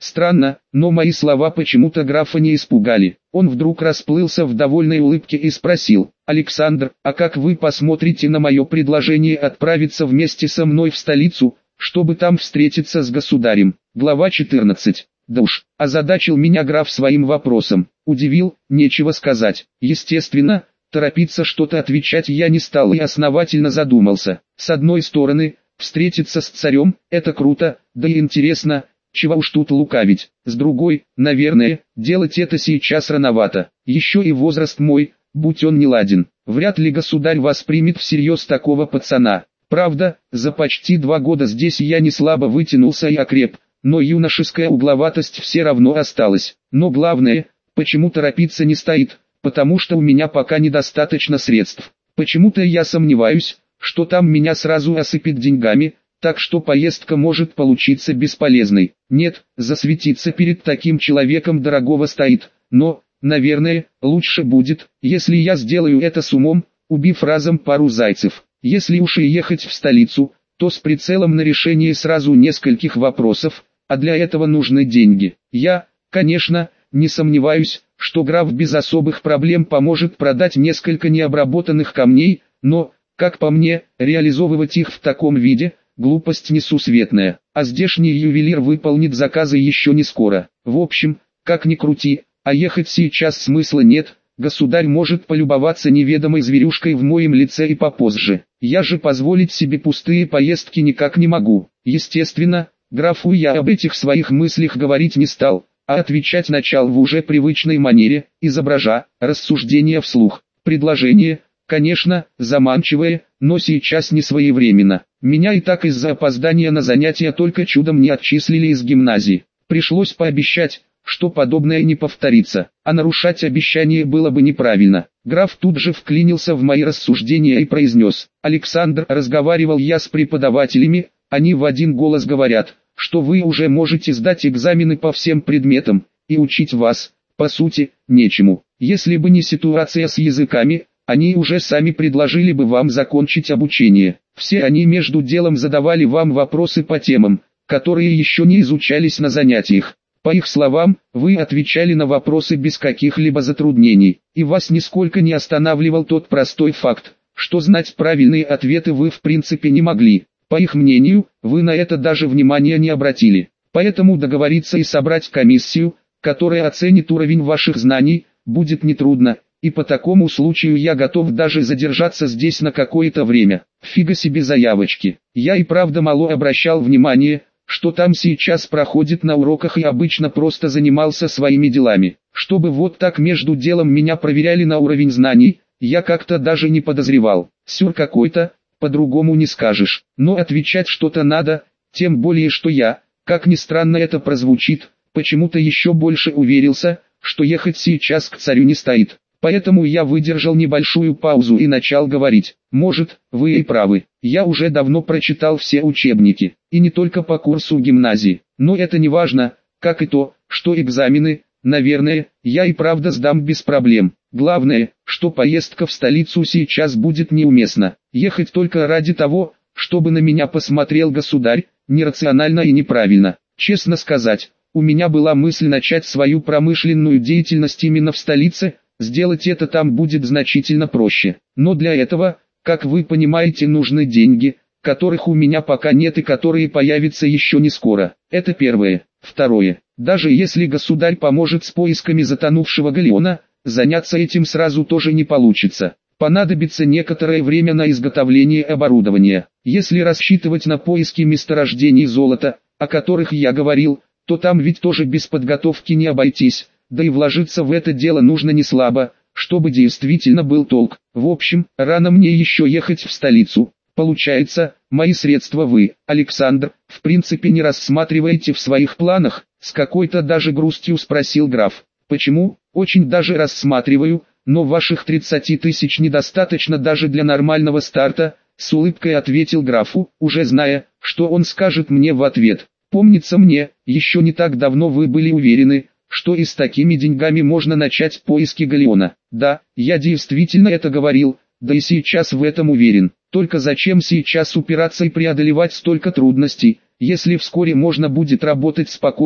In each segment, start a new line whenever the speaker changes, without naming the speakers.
Странно, но мои слова почему-то графа не испугали. Он вдруг расплылся в довольной улыбке и спросил: «Александр, а как вы посмотрите на мое предложение отправиться вместе со мной в столицу, чтобы там встретиться с государем?» Глава 14. Да уж, озадачил меня граф своим вопросом. Удивил, нечего сказать. Естественно, торопиться что-то отвечать я не стал и основательно задумался. С одной стороны, встретиться с царем – это круто, да и интересно, чего уж тут лукавить. С другой, наверное, делать это сейчас рановато. Еще и возраст мой, будь он неладен. Вряд ли государь воспримет всерьез такого пацана. Правда, за почти 2 года здесь я не слабо вытянулся и окреп, но юношеская угловатость все равно осталась. Но главное, почему торопиться не стоит, потому что у меня пока недостаточно средств. Почему-то я сомневаюсь, что там меня сразу осыпят деньгами, так что поездка может получиться бесполезной. Нет, засветиться перед таким человеком дорогого стоит, но, наверное, лучше будет, если я сделаю это с умом, убив разом пару зайцев. Если уж и ехать в столицу, то с прицелом на решение сразу нескольких вопросов, а для этого нужны деньги. Я, конечно, не сомневаюсь, что граф без особых проблем поможет продать несколько необработанных камней, но, как по мне, реализовывать их в таком виде – глупость несусветная, а здешний ювелир выполнит заказы еще не скоро. В общем, как ни крути, а ехать сейчас смысла нет, государь может полюбоваться неведомой зверюшкой в моем лице и попозже. Я же позволить себе пустые поездки никак не могу. Естественно, графу я об этих своих мыслях говорить не стал, а отвечать начал в уже привычной манере, изображая рассуждения вслух. Предложение, конечно, заманчивое, но сейчас не своевременно. Меня и так из-за опоздания на занятия только чудом не отчислили из гимназии. Пришлось пообещать, что подобное не повторится, а нарушать обещание было бы неправильно. Граф тут же вклинился в мои рассуждения и произнес: «Александр, разговаривал я с преподавателями, они в один голос говорят, что вы уже можете сдать экзамены по всем предметам, и учить вас, по сути, нечему. Если бы не ситуация с языками, они уже сами предложили бы вам закончить обучение. Все они между делом задавали вам вопросы по темам, которые еще не изучались на занятиях. По их словам, вы отвечали на вопросы без каких-либо затруднений, и вас нисколько не останавливал тот простой факт, что знать правильные ответы вы в принципе не могли. По их мнению, вы на это даже внимания не обратили. Поэтому договориться и собрать комиссию, которая оценит уровень ваших знаний, будет нетрудно. И по такому случаю я готов даже задержаться здесь на какое-то время. Фига себе заявочки. Я и правда мало обращал внимание, что там сейчас проходит на уроках, и обычно просто занимался своими делами. Чтобы вот так между делом меня проверяли на уровень знаний, я как-то даже не подозревал. Сюр какой-то, по-другому не скажешь. Но отвечать что-то надо, тем более что я, как ни странно это прозвучит, почему-то еще больше уверился, что ехать сейчас к царю не стоит. Поэтому я выдержал небольшую паузу и начал говорить: «Может, вы и правы, я уже давно прочитал все учебники, и не только по курсу гимназии, но это не важно, как и то, что экзамены, наверное, я и правда сдам без проблем. Главное, что поездка в столицу сейчас будет неуместна. Ехать только ради того, чтобы на меня посмотрел государь, нерационально и неправильно. Честно сказать, у меня была мысль начать свою промышленную деятельность именно в столице. Сделать это там будет значительно проще. Но для этого, как вы понимаете, нужны деньги, которых у меня пока нет и которые появятся еще не скоро. Это первое. Второе. Даже если государь поможет с поисками затонувшего галеона, заняться этим сразу тоже не получится. Понадобится некоторое время на изготовление оборудования. Если рассчитывать на поиски месторождений золота, о которых я говорил, то там ведь тоже без подготовки не обойтись. Да и вложиться в это дело нужно не слабо, чтобы действительно был толк. В общем, рано мне еще ехать в столицу. Получается, мои средства вы, Александр, в принципе не рассматриваете в своих планах? С какой-то даже грустью спросил граф. Почему? Очень даже рассматриваю, но ваших 30 тысяч недостаточно даже для нормального старта, с улыбкой ответил графу, уже зная, что он скажет мне в ответ. Помнится мне, еще не так давно вы были уверены, что и с такими деньгами можно начать поиски галеона. Да, я действительно это говорил, да и сейчас в этом уверен. Только зачем сейчас упираться и преодолевать столько трудностей, если вскоре можно будет работать спокойно,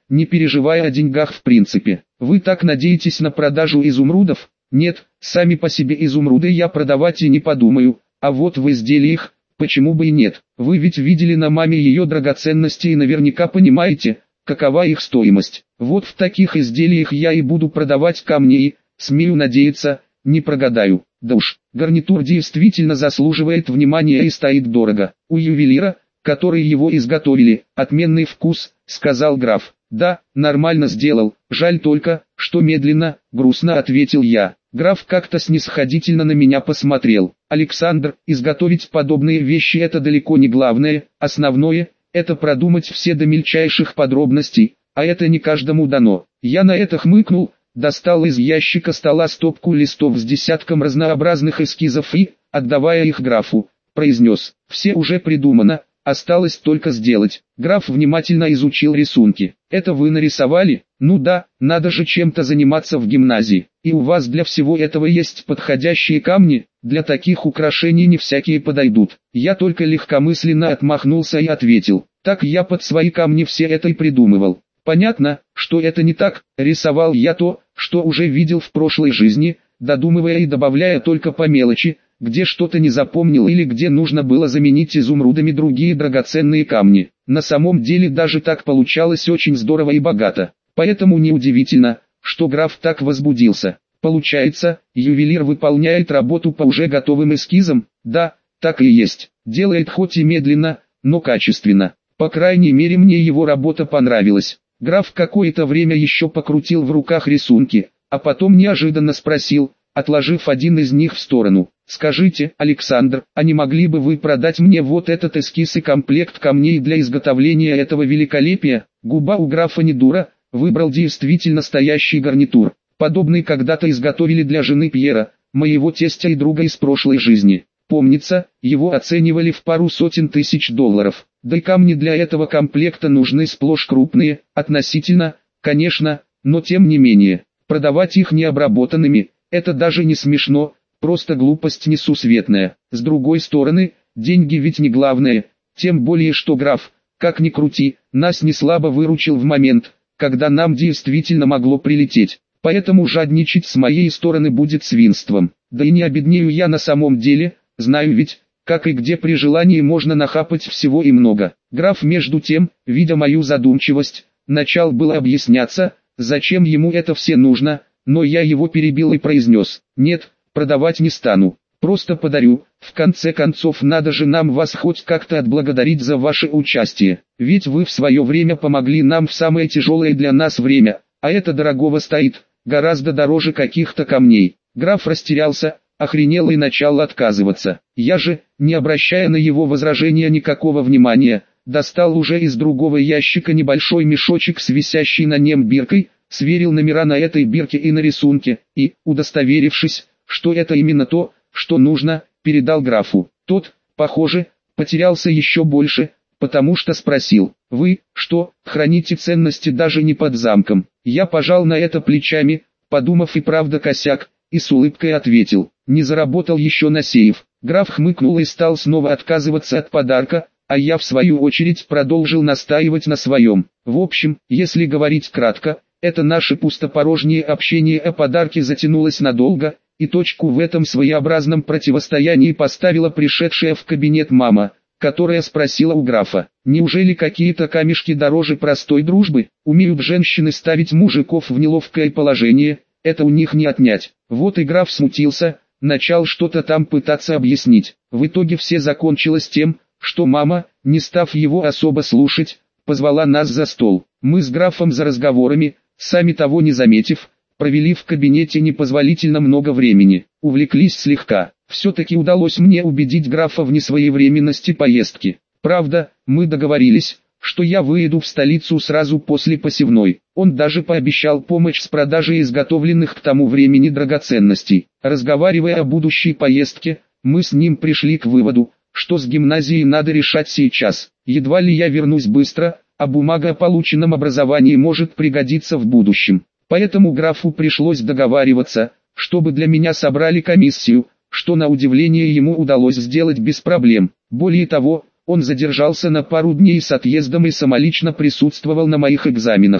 не переживая о деньгах в принципе. Вы так надеетесь на продажу изумрудов? Нет, сами по себе изумруды я продавать и не подумаю, а вот в изделиях, почему бы и нет? Вы ведь видели на маме ее драгоценности и наверняка понимаете, какова их стоимость. Вот в таких изделиях я и буду продавать камни и, смею надеяться, не прогадаю. Да уж, гарнитур действительно заслуживает внимания и стоит дорого. У ювелира, который его изготовили, отменный вкус, сказал граф. Да, нормально сделал, жаль только, что медленно, грустно ответил я. Граф как-то снисходительно на меня посмотрел. Александр, изготовить подобные вещи это далеко не главное, основное, это продумать все до мельчайших подробностей, а это не каждому дано. Я на это хмыкнул, достал из ящика стола стопку листов с десятком разнообразных эскизов и, отдавая их графу, произнес: «Все уже придумано, осталось только сделать». Граф внимательно изучил рисунки. «Это вы нарисовали? Ну да, надо же чем-то заниматься в гимназии. И у вас для всего этого есть подходящие камни? Для таких украшений не всякие подойдут». Я только легкомысленно отмахнулся и ответил: «Так я под свои камни все это и придумывал». Понятно, что это не так, рисовал я то, что уже видел в прошлой жизни, додумывая и добавляя только по мелочи, где что-то не запомнил или где нужно было заменить изумрудами другие драгоценные камни. На самом деле даже так получалось очень здорово и богато. Поэтому неудивительно, что граф так возбудился. Получается, ювелир выполняет работу по уже готовым эскизам? Да, так и есть. Делает хоть и медленно, но качественно. По крайней мере мне его работа понравилась. Граф какое-то время еще покрутил в руках рисунки, а потом неожиданно спросил, отложив один из них в сторону: «Скажите, Александр, а не могли бы вы продать мне вот этот эскиз и комплект камней для изготовления этого великолепия?» Губа у графа не дура, выбрал действительно настоящий гарнитур. Подобный когда-то изготовили для жены Пьера, моего тестя и друга из прошлой жизни. Помнится, его оценивали в пару сотен тысяч долларов. Да и камни для этого комплекта нужны сплошь крупные, относительно, конечно, но тем не менее. Продавать их необработанными – это даже не смешно, просто глупость несусветная. С другой стороны, деньги ведь не главное, тем более что граф, как ни крути, нас не слабо выручил в момент, когда нам действительно могло прилететь. Поэтому жадничать с моей стороны будет свинством. Да и не обеднею я на самом деле, знаю ведь, как и где при желании можно нахапать всего и много. Граф между тем, видя мою задумчивость, начал было объясняться, зачем ему это все нужно, но я его перебил и произнес: «Нет, продавать не стану, просто подарю, в конце концов надо же нам вас хоть как-то отблагодарить за ваше участие, ведь вы в свое время помогли нам в самое тяжелое для нас время, а это дорогого стоит, гораздо дороже каких-то камней». Граф растерялся, охренел и начал отказываться. Я же, не обращая на его возражения никакого внимания, достал уже из другого ящика небольшой мешочек с висящей на нем биркой, сверил номера на этой бирке и на рисунке, и, удостоверившись, что это именно то, что нужно, передал графу. Тот, похоже, потерялся еще больше, потому что спросил: «Вы, что, храните ценности даже не под замком?» Я пожал на это плечами, подумав и правда косяк, и с улыбкой ответил: «Не заработал еще на сейф». Граф хмыкнул и стал снова отказываться от подарка, а я в свою очередь продолжил настаивать на своем. В общем, если говорить кратко, это наше пустопорожнее общение о подарке затянулось надолго, и точку в этом своеобразном противостоянии поставила пришедшая в кабинет мама, которая спросила у графа: «Неужели какие-то камешки дороже простой дружбы? Умеют женщины ставить мужиков в неловкое положение, это у них не отнять». Вот и граф смутился, начал что-то там пытаться объяснить. В итоге все закончилось тем, что мама, не став его особо слушать, позвала нас за стол. Мы с графом за разговорами, сами того не заметив, провели в кабинете непозволительно много времени, увлеклись слегка. Все-таки удалось мне убедить графа в несвоевременности поездки. Правда, мы договорились, что я выеду в столицу сразу после посевной. Он даже пообещал помощь с продажей изготовленных к тому времени драгоценностей. Разговаривая о будущей поездке, мы с ним пришли к выводу, что с гимназией надо решать сейчас. Едва ли я вернусь быстро, а бумага о полученном образовании может пригодиться в будущем. Поэтому графу пришлось договариваться, чтобы для меня собрали комиссию, что на удивление ему удалось сделать без проблем. Более того, он задержался на пару дней с отъездом и самолично присутствовал на моих экзаменах.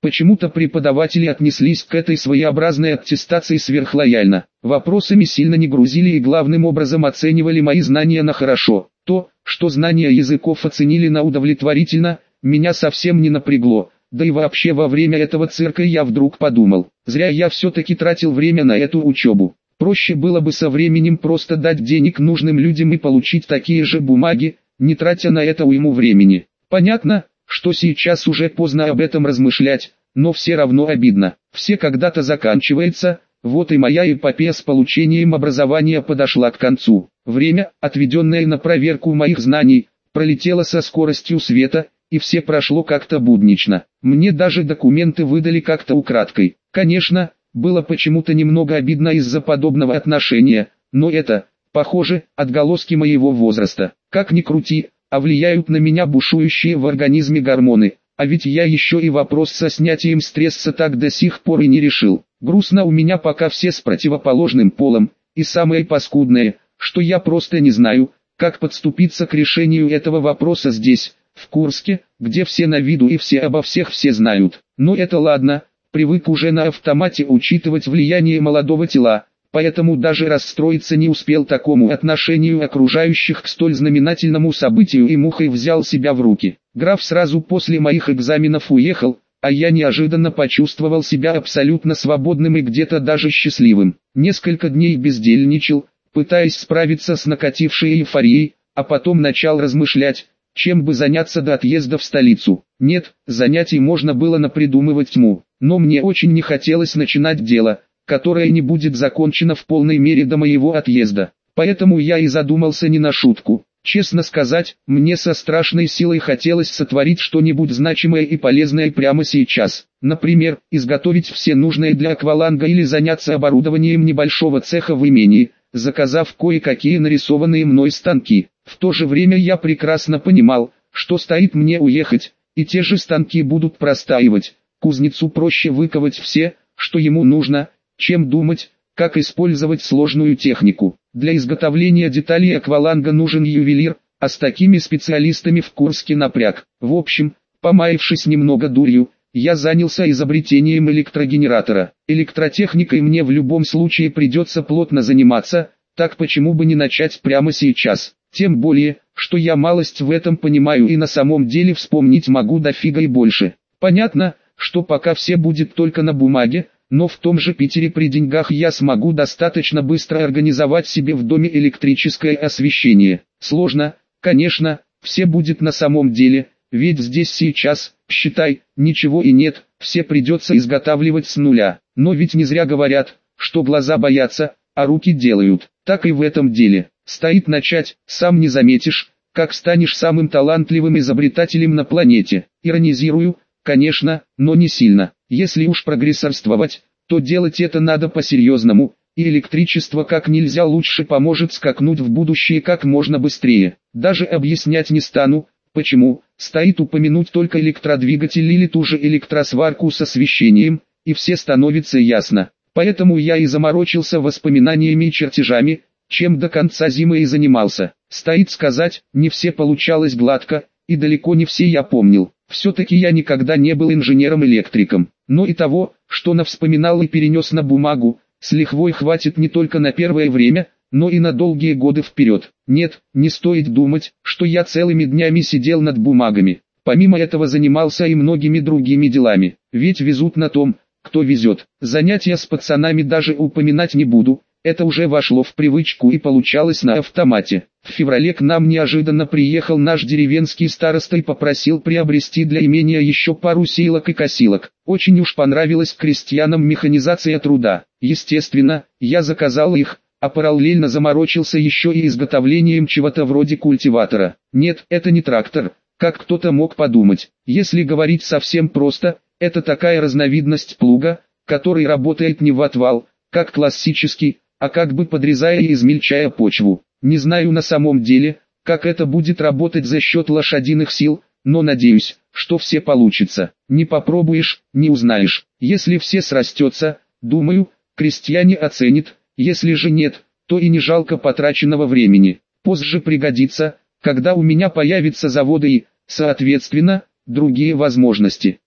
Почему-то преподаватели отнеслись к этой своеобразной аттестации сверхлояльно. Вопросами сильно не грузили и главным образом оценивали мои знания на хорошо. То, что знания языков оценили на удовлетворительно, меня совсем не напрягло. Да и вообще во время этого цирка я вдруг подумал, зря я все-таки тратил время на эту учебу. Проще было бы со временем просто дать денег нужным людям и получить такие же бумаги, не тратя на это уйму времени. Понятно, что сейчас уже поздно об этом размышлять, но все равно обидно. Все когда-то заканчивается, вот и моя эпопея с получением образования подошла к концу. Время, отведенное на проверку моих знаний, пролетело со скоростью света, и все прошло как-то буднично. Мне даже документы выдали как-то украдкой. Конечно, было почему-то немного обидно из-за подобного отношения, но это, похоже, отголоски моего возраста. Как ни крути, а влияют на меня бушующие в организме гормоны, а ведь я еще и вопрос со снятием стресса так до сих пор и не решил. Грустно у меня пока все с противоположным полом, и самое паскудное, что я просто не знаю, как подступиться к решению этого вопроса здесь, в Курске, где все на виду и все обо всех все знают. Но это ладно, привык уже на автомате учитывать влияние молодого тела, поэтому даже расстроиться не успел такому отношению окружающих к столь знаменательному событию и мухой взял себя в руки. Граф сразу после моих экзаменов уехал, а я неожиданно почувствовал себя абсолютно свободным и где-то даже счастливым. Несколько дней бездельничал, пытаясь справиться с накатившей эйфорией, а потом начал размышлять, чем бы заняться до отъезда в столицу. Нет, занятий можно было напридумывать тьму, но мне очень не хотелось начинать дело, которое не будет закончено в полной мере до моего отъезда. Поэтому я и задумался не на шутку. Честно сказать, мне со страшной силой хотелось сотворить что-нибудь значимое и полезное прямо сейчас. Например, изготовить все нужное для акваланга или заняться оборудованием небольшого цеха в имении, заказав кое-какие нарисованные мной станки. В то же время я прекрасно понимал, что стоит мне уехать, и те же станки будут простаивать. Кузнецу проще выковать все, что ему нужно, чем думать, как использовать сложную технику. Для изготовления деталей акваланга нужен ювелир, а с такими специалистами в Курске напряг. В общем, помаявшись немного дурью, я занялся изобретением электрогенератора. Электротехникой мне в любом случае придется плотно заниматься, так почему бы не начать прямо сейчас. Тем более, что я малость в этом понимаю и на самом деле вспомнить могу дофига и больше. Понятно, что пока все будет только на бумаге, но в том же Питере при деньгах я смогу достаточно быстро организовать себе в доме электрическое освещение. Сложно, конечно, все будет на самом деле, ведь здесь сейчас, считай, ничего и нет, все придется изготавливать с нуля. Но ведь не зря говорят, что глаза боятся, а руки делают. Так и в этом деле. Стоит начать, сам не заметишь, как станешь самым талантливым изобретателем на планете. Иронизирую, конечно, но не сильно. Если уж прогрессорствовать, то делать это надо по-серьезному, и электричество как нельзя лучше поможет скакнуть в будущее как можно быстрее. Даже объяснять не стану, почему, стоит упомянуть только электродвигатель или ту же электросварку с освещением, и все становится ясно. Поэтому я и заморочился воспоминаниями и чертежами, чем до конца зимы и занимался. Стоит сказать, не все получалось гладко, и далеко не все я помнил. Все-таки я никогда не был инженером-электриком. Но и того, что навспоминал и перенес на бумагу, с лихвой хватит не только на первое время, но и на долгие годы вперед. Нет, не стоит думать, что я целыми днями сидел над бумагами. Помимо этого занимался и многими другими делами. Ведь везут на том, кто везет. Занятия с пацанами даже упоминать не буду. Это уже вошло в привычку и получалось на автомате. В феврале к нам неожиданно приехал наш деревенский староста и попросил приобрести для имения еще пару сеялок и косилок. Очень уж понравилась крестьянам механизация труда. Естественно, я заказал их, а параллельно заморочился еще и изготовлением чего-то вроде культиватора. Нет, это не трактор, как кто-то мог подумать. Если говорить совсем просто, это такая разновидность плуга, который работает не в отвал, как классический, а как бы подрезая и измельчая почву. Не знаю на самом деле, как это будет работать за счет лошадиных сил, но надеюсь, что все получится. Не попробуешь, не узнаешь. Если все срастется, думаю, крестьяне оценят, если же нет, то и не жалко потраченного времени. Позже пригодится, когда у меня появятся заводы и, соответственно, другие возможности.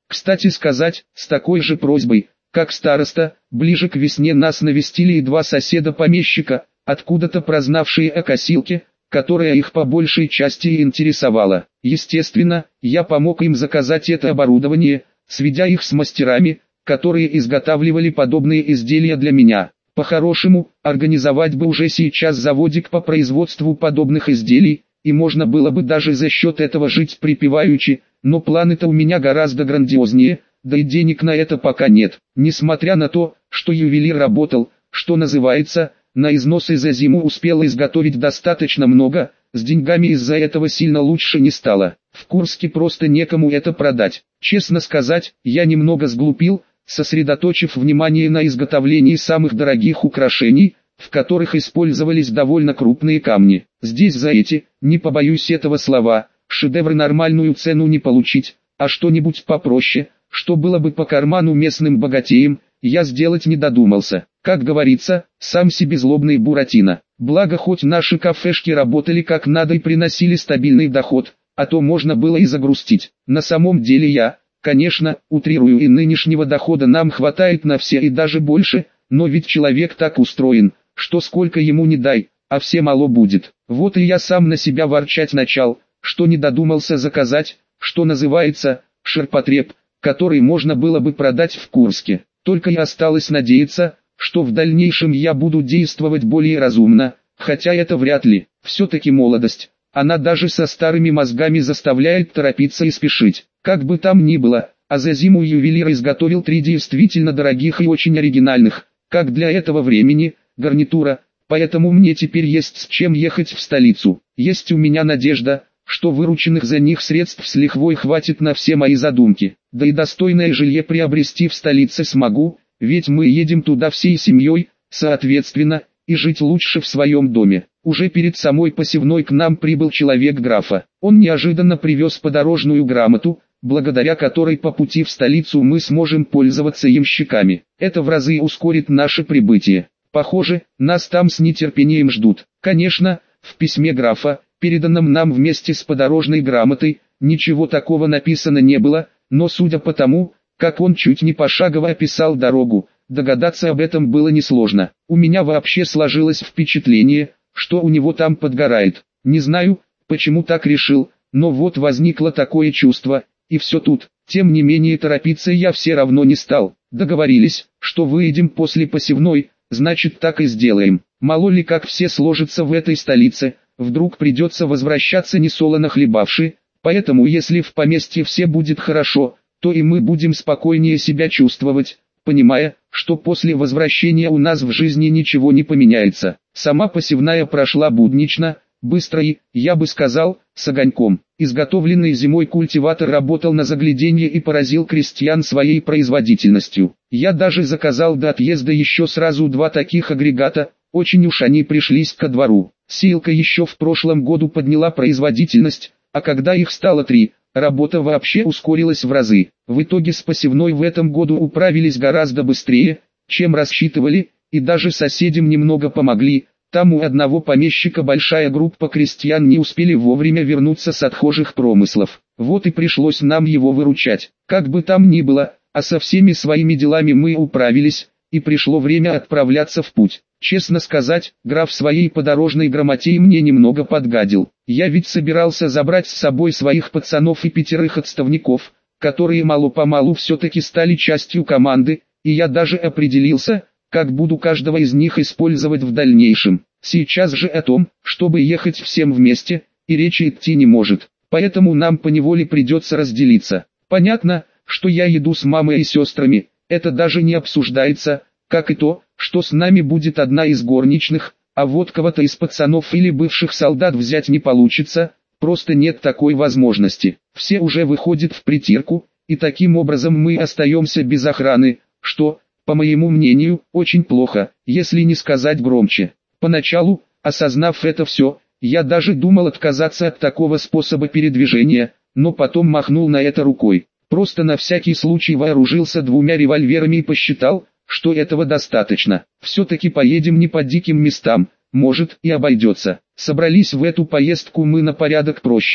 Кстати сказать, с такой же просьбой, как староста, ближе к весне нас навестили и два соседа-помещика, откуда-то прознавшие о косилке, которая их по большей части и интересовала. Естественно, я помог им заказать это оборудование, сведя их с мастерами, которые изготавливали подобные изделия для меня. По-хорошему, организовать бы уже сейчас заводик по производству подобных изделий, и можно было бы даже за счет этого жить припеваючи, но планы-то у меня гораздо грандиознее, да и денег на это пока нет. Несмотря на то, что ювелир работал, что называется, на износ и за зиму успел изготовить достаточно много, с деньгами из-за этого сильно лучше не стало. В Курске просто некому это продать. Честно сказать, я немного сглупил, сосредоточив внимание на изготовлении самых дорогих украшений, в которых использовались довольно крупные камни. Здесь за эти, не побоюсь этого слова, шедевры нормальную цену не получить, а что-нибудь попроще, что было бы по карману местным богатеям, я сделать не додумался. Как говорится, сам себе злобный Буратино. Благо хоть наши кафешки работали как надо и приносили стабильный доход, а то можно было и загрустить. На самом деле я, конечно, утрирую, и нынешнего дохода нам хватает на все и даже больше, но ведь человек так устроен, что сколько ему не дай, а все мало будет. Вот и я сам на себя ворчать начал, что не додумался заказать, что называется, ширпотреб, который можно было бы продать в Курске. Только и осталось надеяться, что в дальнейшем я буду действовать более разумно, хотя это вряд ли. Все-таки молодость, она даже со старыми мозгами заставляет торопиться и спешить. Как бы там ни было, а за зиму ювелир изготовил 3 действительно дорогих и очень оригинальных, как для этого времени, гарнитура, поэтому мне теперь есть с чем ехать в столицу. Есть у меня надежда, что вырученных за них средств с лихвой хватит на все мои задумки, да и достойное жилье приобрести в столице смогу, ведь мы едем туда всей семьей, соответственно, и жить лучше в своем доме. Уже перед самой посевной к нам прибыл человек графа. Он неожиданно привез подорожную грамоту, благодаря которой по пути в столицу мы сможем пользоваться ямщиками. Это в разы ускорит наше прибытие. Похоже, нас там с нетерпением ждут. Конечно, в письме графа, переданном нам вместе с подорожной грамотой, ничего такого написано не было, но судя по тому, как он чуть не пошагово описал дорогу, догадаться об этом было несложно. У меня вообще сложилось впечатление, что у него там подгорает. Не знаю, почему так решил, но вот возникло такое чувство, и все тут. Тем не менее торопиться я все равно не стал. Договорились, что выедем после посевной, значит так и сделаем. Мало ли как все сложится в этой столице, вдруг придется возвращаться несолоно хлебавши, поэтому если в поместье все будет хорошо, то и мы будем спокойнее себя чувствовать, понимая, что после возвращения у нас в жизни ничего не поменяется. Сама посевная прошла буднично, быстро и, я бы сказал, с огоньком. Изготовленный зимой культиватор работал на загляденье и поразил крестьян своей производительностью. Я даже заказал до отъезда еще сразу 2 таких агрегата, очень уж они пришлись ко двору. Сеялка еще в прошлом году подняла производительность, а когда их стало 3, работа вообще ускорилась в разы. В итоге с посевной в этом году управились гораздо быстрее, чем рассчитывали, и даже соседям немного помогли. Там у одного помещика большая группа крестьян не успели вовремя вернуться с отхожих промыслов. Вот и пришлось нам его выручать. Как бы там ни было, а со всеми своими делами мы управились, и пришло время отправляться в путь. Честно сказать, граф своей подорожной грамотей мне немного подгадил. Я ведь собирался забрать с собой своих пацанов и 5 отставников, которые мало-помалу все-таки стали частью команды, и я даже определился, как буду каждого из них использовать в дальнейшем. Сейчас же о том, чтобы ехать всем вместе, и речи идти не может, поэтому нам поневоле придется разделиться. Понятно, что я еду с мамой и сестрами, это даже не обсуждается, как и то, что с нами будет одна из горничных, а вот кого-то из пацанов или бывших солдат взять не получится, просто нет такой возможности. Все уже выходят в притирку, и таким образом мы остаемся без охраны, что, по моему мнению, очень плохо, если не сказать громче. Поначалу, осознав это все, я даже думал отказаться от такого способа передвижения, но потом махнул на это рукой. Просто на всякий случай вооружился 2 револьверами и посчитал, что этого достаточно. Все-таки поедем не по диким местам, может и обойдется. Собрались в эту поездку мы на порядок проще,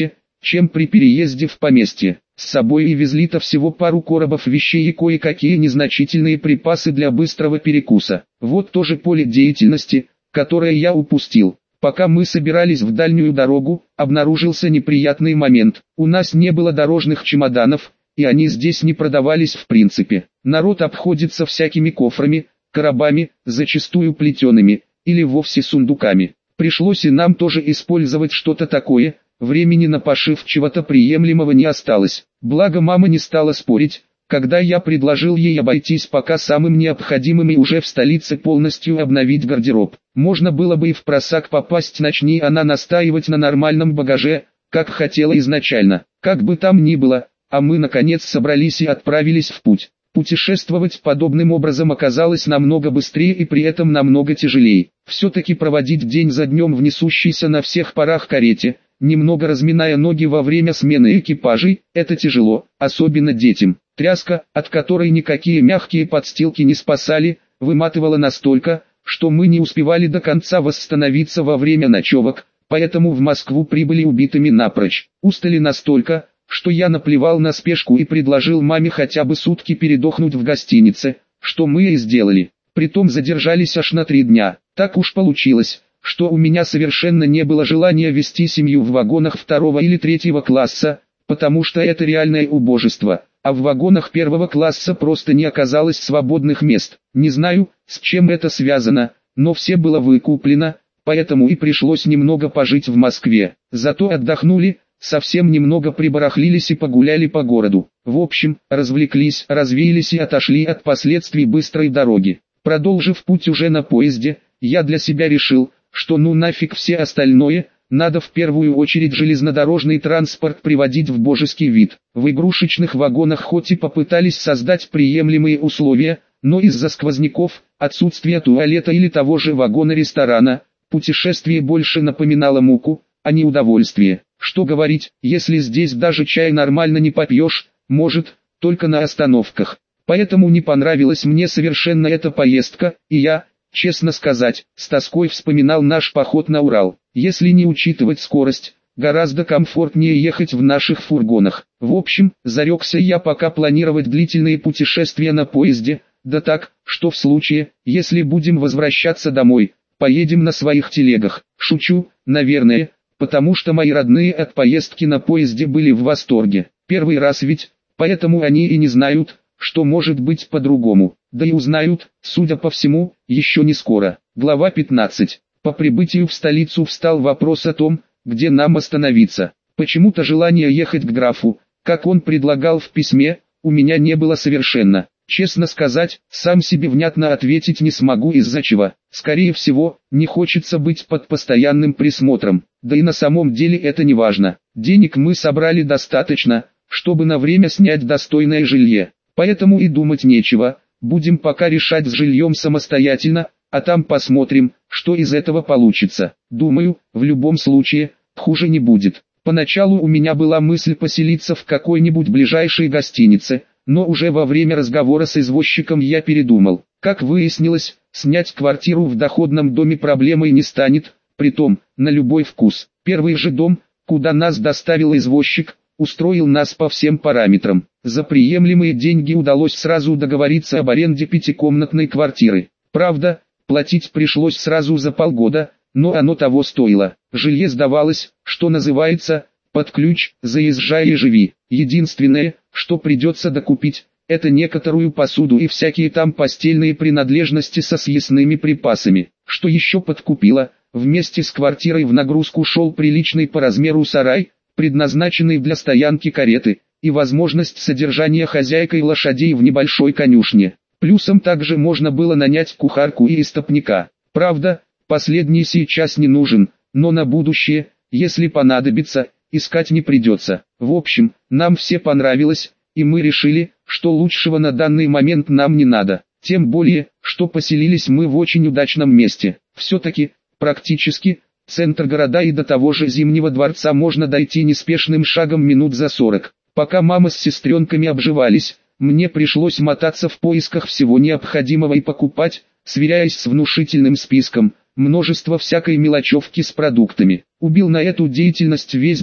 чем при переезде в поместье. С собой и везли-то всего пару коробов вещей и кое-какие незначительные припасы для быстрого перекуса. Вот тоже поле деятельности, которое я упустил. Пока мы собирались в дальнюю дорогу, обнаружился неприятный момент. У нас не было дорожных чемоданов, и они здесь не продавались в принципе. Народ обходится всякими кофрами, коробами, зачастую плетеными, или вовсе сундуками. Пришлось и нам тоже использовать что-то такое. Времени на пошив чего-то приемлемого не осталось. Благо мама не стала спорить, когда я предложил ей обойтись пока самым необходимым и уже в столице полностью обновить гардероб. Можно было бы и впросак попасть, начни она настаивать на нормальном багаже, как хотела изначально. Как бы там ни было, а мы наконец собрались и отправились в путь. Путешествовать подобным образом оказалось намного быстрее и при этом намного тяжелее. Все-таки проводить день за днем в несущейся на всех парах карете, немного разминая ноги во время смены экипажей, это тяжело, особенно детям. Тряска, от которой никакие мягкие подстилки не спасали, выматывала настолько, что мы не успевали до конца восстановиться во время ночевок, поэтому в Москву прибыли убитыми напрочь. Устали настолько, что я наплевал на спешку и предложил маме хотя бы сутки передохнуть в гостинице, что мы и сделали. Притом задержались аж на 3 дня. Так уж получилось, что у меня совершенно не было желания вести семью в вагонах 2 или 3 класса, потому что это реальное убожество, а в вагонах 1 класса просто не оказалось свободных мест. Не знаю, с чем это связано, но все было выкуплено, поэтому и пришлось немного пожить в Москве. Зато отдохнули, совсем немного прибарахлились и погуляли по городу. В общем, развлеклись, развеялись и отошли от последствий быстрой дороги. Продолжив путь уже на поезде, я для себя решил, что ну нафиг все остальное, надо в первую очередь железнодорожный транспорт приводить в божеский вид. В игрушечных вагонах хоть и попытались создать приемлемые условия, но из-за сквозняков, отсутствия туалета или того же вагона-ресторана, путешествие больше напоминало муку, а не удовольствие. Что говорить, если здесь даже чай нормально не попьешь, может, только на остановках. Поэтому не понравилась мне совершенно эта поездка, и я, честно сказать, с тоской вспоминал наш поход на Урал. Если не учитывать скорость, гораздо комфортнее ехать в наших фургонах. В общем, зарекся я пока планировать длительные путешествия на поезде, да так, что в случае, если будем возвращаться домой, поедем на своих телегах. Шучу, наверное, потому что мои родные от поездки на поезде были в восторге. Первый раз ведь, поэтому они и не знают, что может быть по-другому. Да и узнают, судя по всему, еще не скоро. Глава 15. По прибытию в столицу встал вопрос о том, где нам остановиться. Почему-то желания ехать к графу, как он предлагал в письме, у меня не было совершенно. Честно сказать, сам себе внятно ответить не смогу из-за чего. Скорее всего, не хочется быть под постоянным присмотром. Да и на самом деле это не важно. Денег мы собрали достаточно, чтобы на время снять достойное жилье. Поэтому и думать нечего, будем пока решать с жильем самостоятельно, а там посмотрим, что из этого получится. Думаю, в любом случае, хуже не будет. Поначалу у меня была мысль поселиться в какой-нибудь ближайшей гостинице, но уже во время разговора с извозчиком я передумал. Как выяснилось, снять квартиру в доходном доме проблемой не станет, притом, на любой вкус. Первый же дом, куда нас доставил извозчик, устроил нас по всем параметрам. За приемлемые деньги удалось сразу договориться об аренде 5-комнатной квартиры. Правда, платить пришлось сразу за полгода, но оно того стоило. Жилье сдавалось, что называется, под ключ, заезжай и живи. Единственное, что придется докупить, это некоторую посуду и всякие там постельные принадлежности со съестными припасами. Что еще подкупило, вместе с квартирой в нагрузку шел приличный по размеру сарай, предназначенный для стоянки кареты, и возможность содержания хозяйкой лошадей в небольшой конюшне. Плюсом также можно было нанять кухарку и истопника. Правда, последний сейчас не нужен, но на будущее, если понадобится, искать не придется. В общем, нам все понравилось, и мы решили, что лучшего на данный момент нам не надо. Тем более, что поселились мы в очень удачном месте. Все-таки, практически, центр города и до того же Зимнего дворца можно дойти неспешным шагом минут за 40. Пока мама с сестренками обживались, мне пришлось мотаться в поисках всего необходимого и покупать, сверяясь с внушительным списком, множество всякой мелочевки с продуктами. Убил на эту деятельность весь день,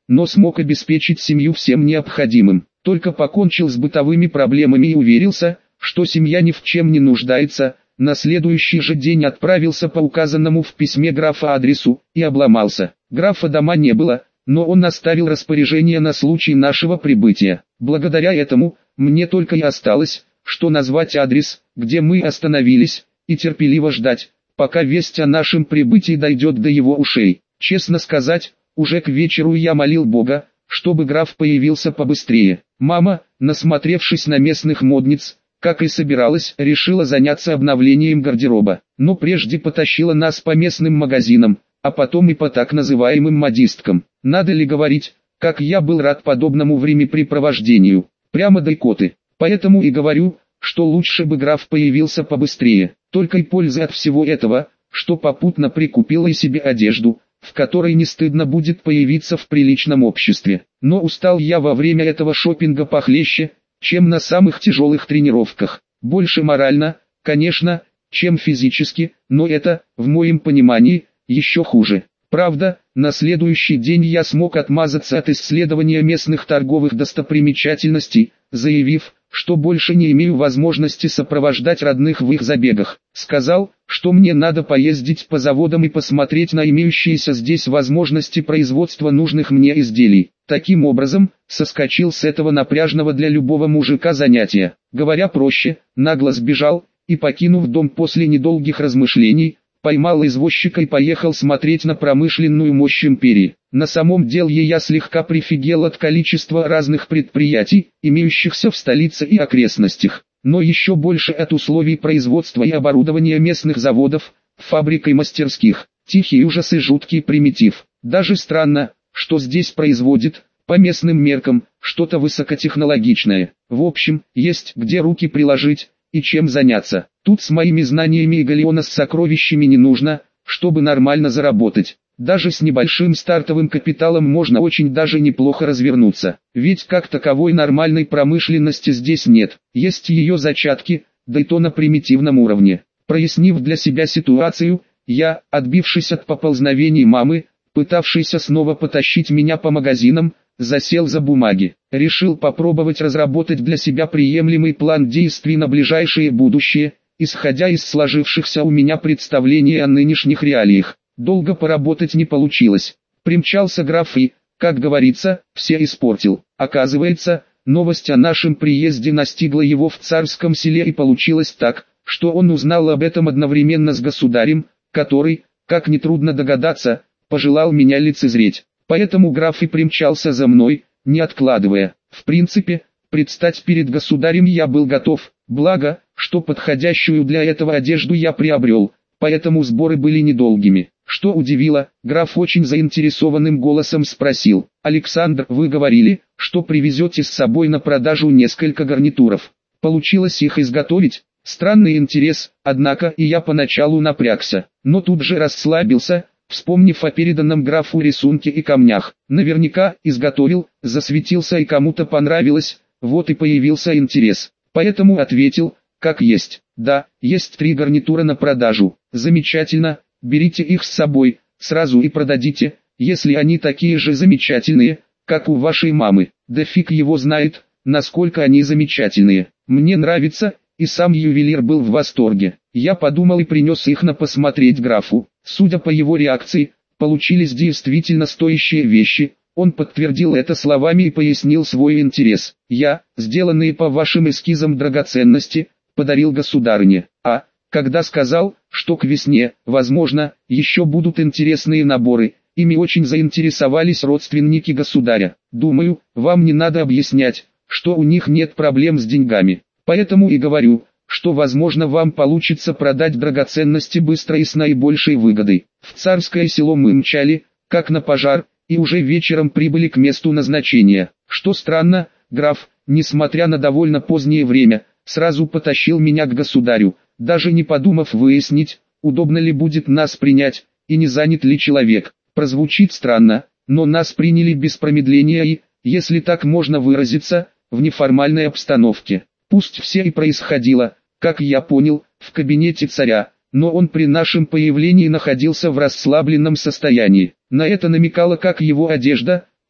но смог обеспечить семью всем необходимым. Только покончил с бытовыми проблемами и уверился, что семья ни в чем не нуждается. На следующий же день отправился по указанному в письме графа адресу и обломался. Графа дома не было, но он оставил распоряжение на случай нашего прибытия. Благодаря этому, мне только и осталось, что назвать адрес, где мы остановились, и терпеливо ждать, пока весть о нашем прибытии дойдет до его ушей. Честно сказать, уже к вечеру я молил Бога, чтобы граф появился побыстрее. Мама, насмотревшись на местных модниц, как и собиралась, решила заняться обновлением гардероба, но прежде потащила нас по местным магазинам, а потом и по так называемым модисткам. Надо ли говорить, как я был рад подобному времяпрепровождению, прямо до икоты. Поэтому и говорю, что лучше бы граф появился побыстрее. Только и пользы от всего этого, что попутно прикупила и себе одежду, в которой не стыдно будет появиться в приличном обществе. Но устал я во время этого шопинга похлеще, чем на самых тяжелых тренировках. Больше морально, конечно, чем физически, но это, в моем понимании, еще хуже. Правда, на следующий день я смог отмазаться от исследования местных торговых достопримечательностей, заявив, что больше не имею возможности сопровождать родных в их забегах. Сказал, что мне надо поездить по заводам и посмотреть на имеющиеся здесь возможности производства нужных мне изделий. Таким образом, соскочил с этого напряжного для любого мужика занятия. Говоря проще, нагло сбежал, и покинув дом после недолгих размышлений, поймал извозчика и поехал смотреть на промышленную мощь империи. На самом деле я слегка прифигел от количества разных предприятий, имеющихся в столице и окрестностях, но еще больше от условий производства и оборудования местных заводов, фабрик и мастерских. Тихий ужас и жуткий примитив. Даже странно, что здесь производит, по местным меркам, что-то высокотехнологичное. В общем, есть где руки приложить и чем заняться. Тут с моими знаниями и галеона с сокровищами не нужно, чтобы нормально заработать. Даже с небольшим стартовым капиталом можно очень даже неплохо развернуться. Ведь как таковой нормальной промышленности здесь нет. Есть ее зачатки, да и то на примитивном уровне. Прояснив для себя ситуацию, я, отбившись от поползновений мамы, пытавшейся снова потащить меня по магазинам, засел за бумаги. Решил попробовать разработать для себя приемлемый план действий на ближайшее будущее, исходя из сложившихся у меня представлений о нынешних реалиях. Долго поработать не получилось. Примчался граф и, как говорится, все испортил. Оказывается, новость о нашем приезде настигла его в царском селе, и получилось так, что он узнал об этом одновременно с государем, который, как нетрудно догадаться, пожелал меня лицезреть. Поэтому граф и примчался за мной, не откладывая. В принципе, предстать перед государем я был готов, благо, что подходящую для этого одежду я приобрел, поэтому сборы были недолгими. Что удивило, граф очень заинтересованным голосом спросил: «Александр, вы говорили, что привезете с собой на продажу несколько гарнитуров. Получилось их изготовить?» Странный интерес, однако, и я поначалу напрягся, но тут же расслабился, вспомнив о переданном графу рисунке и камнях. Наверняка изготовил, засветился и кому-то понравилось, вот и появился интерес. Поэтому ответил, как есть: «Да, есть 3 гарнитура на продажу». «Замечательно, берите их с собой, сразу и продадите, если они такие же замечательные, как у вашей мамы». Да фиг его знает, насколько они замечательные. Мне нравится, и сам ювелир был в восторге. Я подумал и принес их на посмотреть графу. Судя по его реакции, получились действительно стоящие вещи. Он подтвердил это словами и пояснил свой интерес. «Я, сделанные по вашим эскизам драгоценности, подарил государыне, а, когда сказал, что к весне, возможно, еще будут интересные наборы, ими очень заинтересовались родственники государя. Думаю, вам не надо объяснять, что у них нет проблем с деньгами. Поэтому и говорю, что возможно вам получится продать драгоценности быстро и с наибольшей выгодой». В царское село мы мчали, как на пожар, и уже вечером прибыли к месту назначения. Что странно, граф, несмотря на довольно позднее время, сразу потащил меня к государю, даже не подумав выяснить, удобно ли будет нас принять, и не занят ли человек. Прозвучит странно, но нас приняли без промедления и, если так можно выразиться, в неформальной обстановке. Пусть все и происходило, как я понял, в кабинете царя, но он при нашем появлении находился в расслабленном состоянии. На это намекала как его одежда,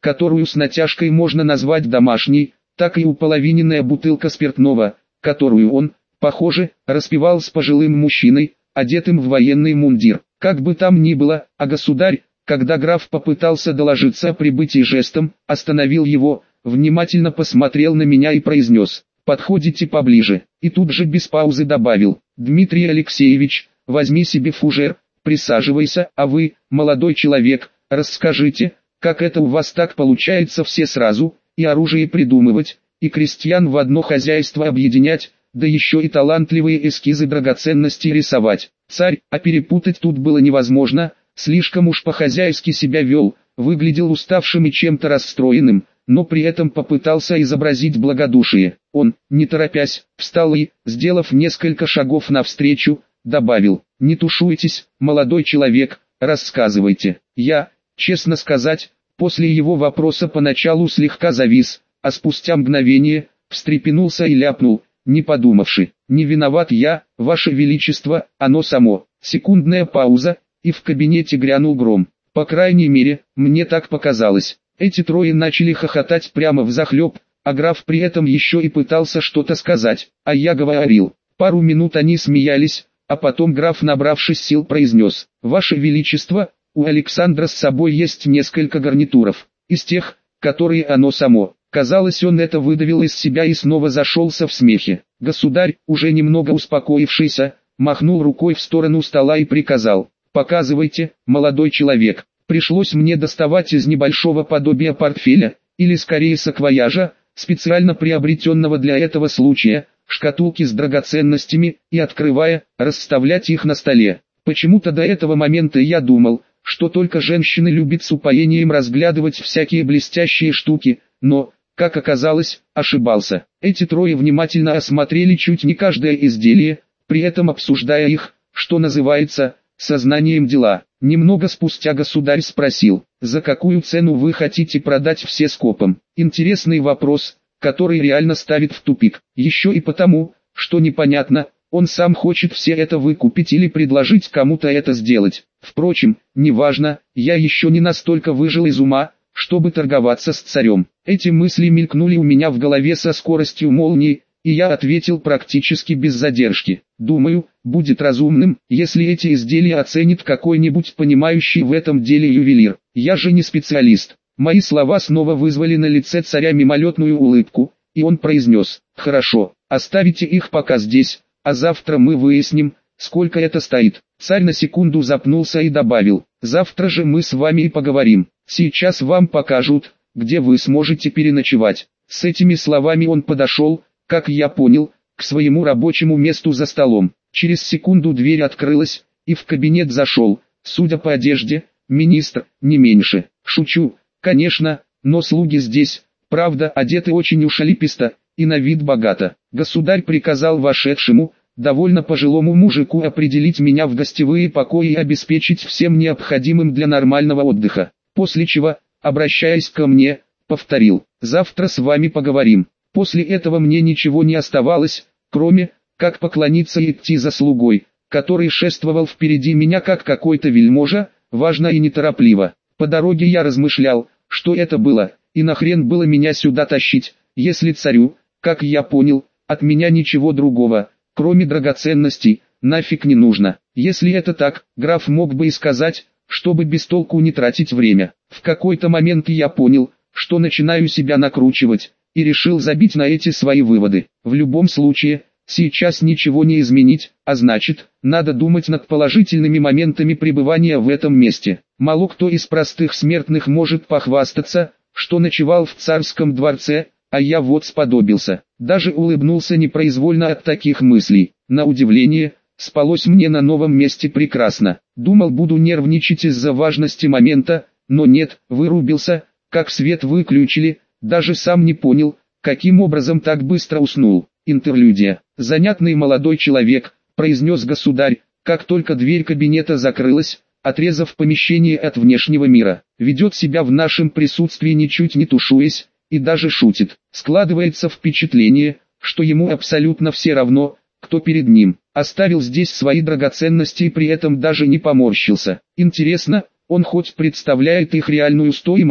которую с натяжкой можно назвать домашней, так и уполовиненная бутылка спиртного, которую он, похоже, распивал с пожилым мужчиной, одетым в военный мундир. Как бы там ни было, а государь, когда граф попытался доложиться о прибытии жестом, остановил его, внимательно посмотрел на меня и произнес: «Подходите поближе», и тут же без паузы добавил: «Дмитрий Алексеевич, возьми себе фужер, присаживайся, а вы, молодой человек, расскажите, как это у вас так получается все сразу, и оружие придумывать, и крестьян в одно хозяйство объединять, да еще и талантливые эскизы драгоценностей рисовать». Царь, а перепутать тут было невозможно, слишком уж по-хозяйски себя вел, выглядел уставшим и чем-то расстроенным, но при этом попытался изобразить благодушие. Он, не торопясь, встал и, сделав несколько шагов навстречу, добавил: «Не тушуйтесь, молодой человек, рассказывайте». Я, честно сказать, после его вопроса поначалу слегка завис, а спустя мгновение, встрепенулся и ляпнул, не подумавши: «Не виноват я, ваше величество, оно само». Секундная пауза, и в кабинете грянул гром. По крайней мере, мне так показалось. Эти трое начали хохотать прямо взахлеб, а граф при этом еще и пытался что-то сказать, а я говорил. Пару минут они смеялись, а потом граф, набравшись сил, произнес: «Ваше величество, у Александра с собой есть несколько гарнитуров, из тех, которые оно само». Казалось, он это выдавил из себя и снова зашелся в смехе. Государь, уже немного успокоившийся, махнул рукой в сторону стола и приказал: «Показывайте, молодой человек». Пришлось мне доставать из небольшого подобия портфеля, или скорее саквояжа, специально приобретенного для этого случая, шкатулки с драгоценностями, и, открывая, расставлять их на столе. Почему-то до этого момента я думал, что только женщины любят с упоением разглядывать всякие блестящие штуки, но, как оказалось, ошибался. Эти трое внимательно осмотрели чуть не каждое изделие, при этом обсуждая их, что называется, сознанием дела. Немного спустя государь спросил: «За какую цену вы хотите продать все скопом?» Интересный вопрос, который реально ставит в тупик. Еще и потому, что непонятно, он сам хочет все это выкупить или предложить кому-то это сделать. Впрочем, неважно, я еще не настолько выжил из ума, чтобы торговаться с царем. Эти мысли мелькнули у меня в голове со скоростью молнии, и я ответил практически без задержки: «Думаю, будет разумным, если эти изделия оценит какой-нибудь понимающий в этом деле ювелир. Я же не специалист». Мои слова снова вызвали на лице царя мимолетную улыбку, и он произнес: «Хорошо, оставите их пока здесь, а завтра мы выясним, сколько это стоит». Царь на секунду запнулся и добавил: «Завтра же мы с вами и поговорим. Сейчас вам покажут, где вы сможете переночевать». С этими словами он подошел, как я понял, к своему рабочему месту за столом. Через секунду дверь открылась, и в кабинет зашел, судя по одежде, министр, не меньше. Шучу, конечно, но слуги здесь, правда, одеты очень уж липисто, и на вид богато. Государь приказал вошедшему, довольно пожилому мужику, определить меня в гостевые покои и обеспечить всем необходимым для нормального отдыха. После чего, обращаясь ко мне, повторил: «Завтра с вами поговорим». После этого мне ничего не оставалось, кроме, как поклониться и идти за слугой, который шествовал впереди меня как какой-то вельможа, важно и неторопливо. По дороге я размышлял, что это было, и нахрен было меня сюда тащить, если царю, как я понял, от меня ничего другого, кроме драгоценностей, нафиг не нужно. Если это так, граф мог бы и сказать, чтобы без толку не тратить время. В какой-то момент я понял, что начинаю себя накручивать, и решил забить на эти свои выводы. В любом случае, сейчас ничего не изменить, а значит, надо думать над положительными моментами пребывания в этом месте. Мало кто из простых смертных может похвастаться, что ночевал в царском дворце, а я вот сподобился. Даже улыбнулся непроизвольно от таких мыслей. На удивление, спалось мне на новом месте прекрасно. Думал, буду нервничать из-за важности момента, но нет, вырубился, как свет выключили. Даже сам не понял, каким образом так быстро уснул. Интерлюдия. «Занятный молодой человек», — произнес государь, как только дверь кабинета закрылась, отрезав помещение от внешнего мира. «Ведет себя в нашем присутствии ничуть не тушуясь, и даже шутит. Складывается впечатление, что ему абсолютно все равно, кто перед ним. Оставил здесь свои драгоценности и при этом даже не поморщился. Интересно, он хоть представляет их реальную стоимость?»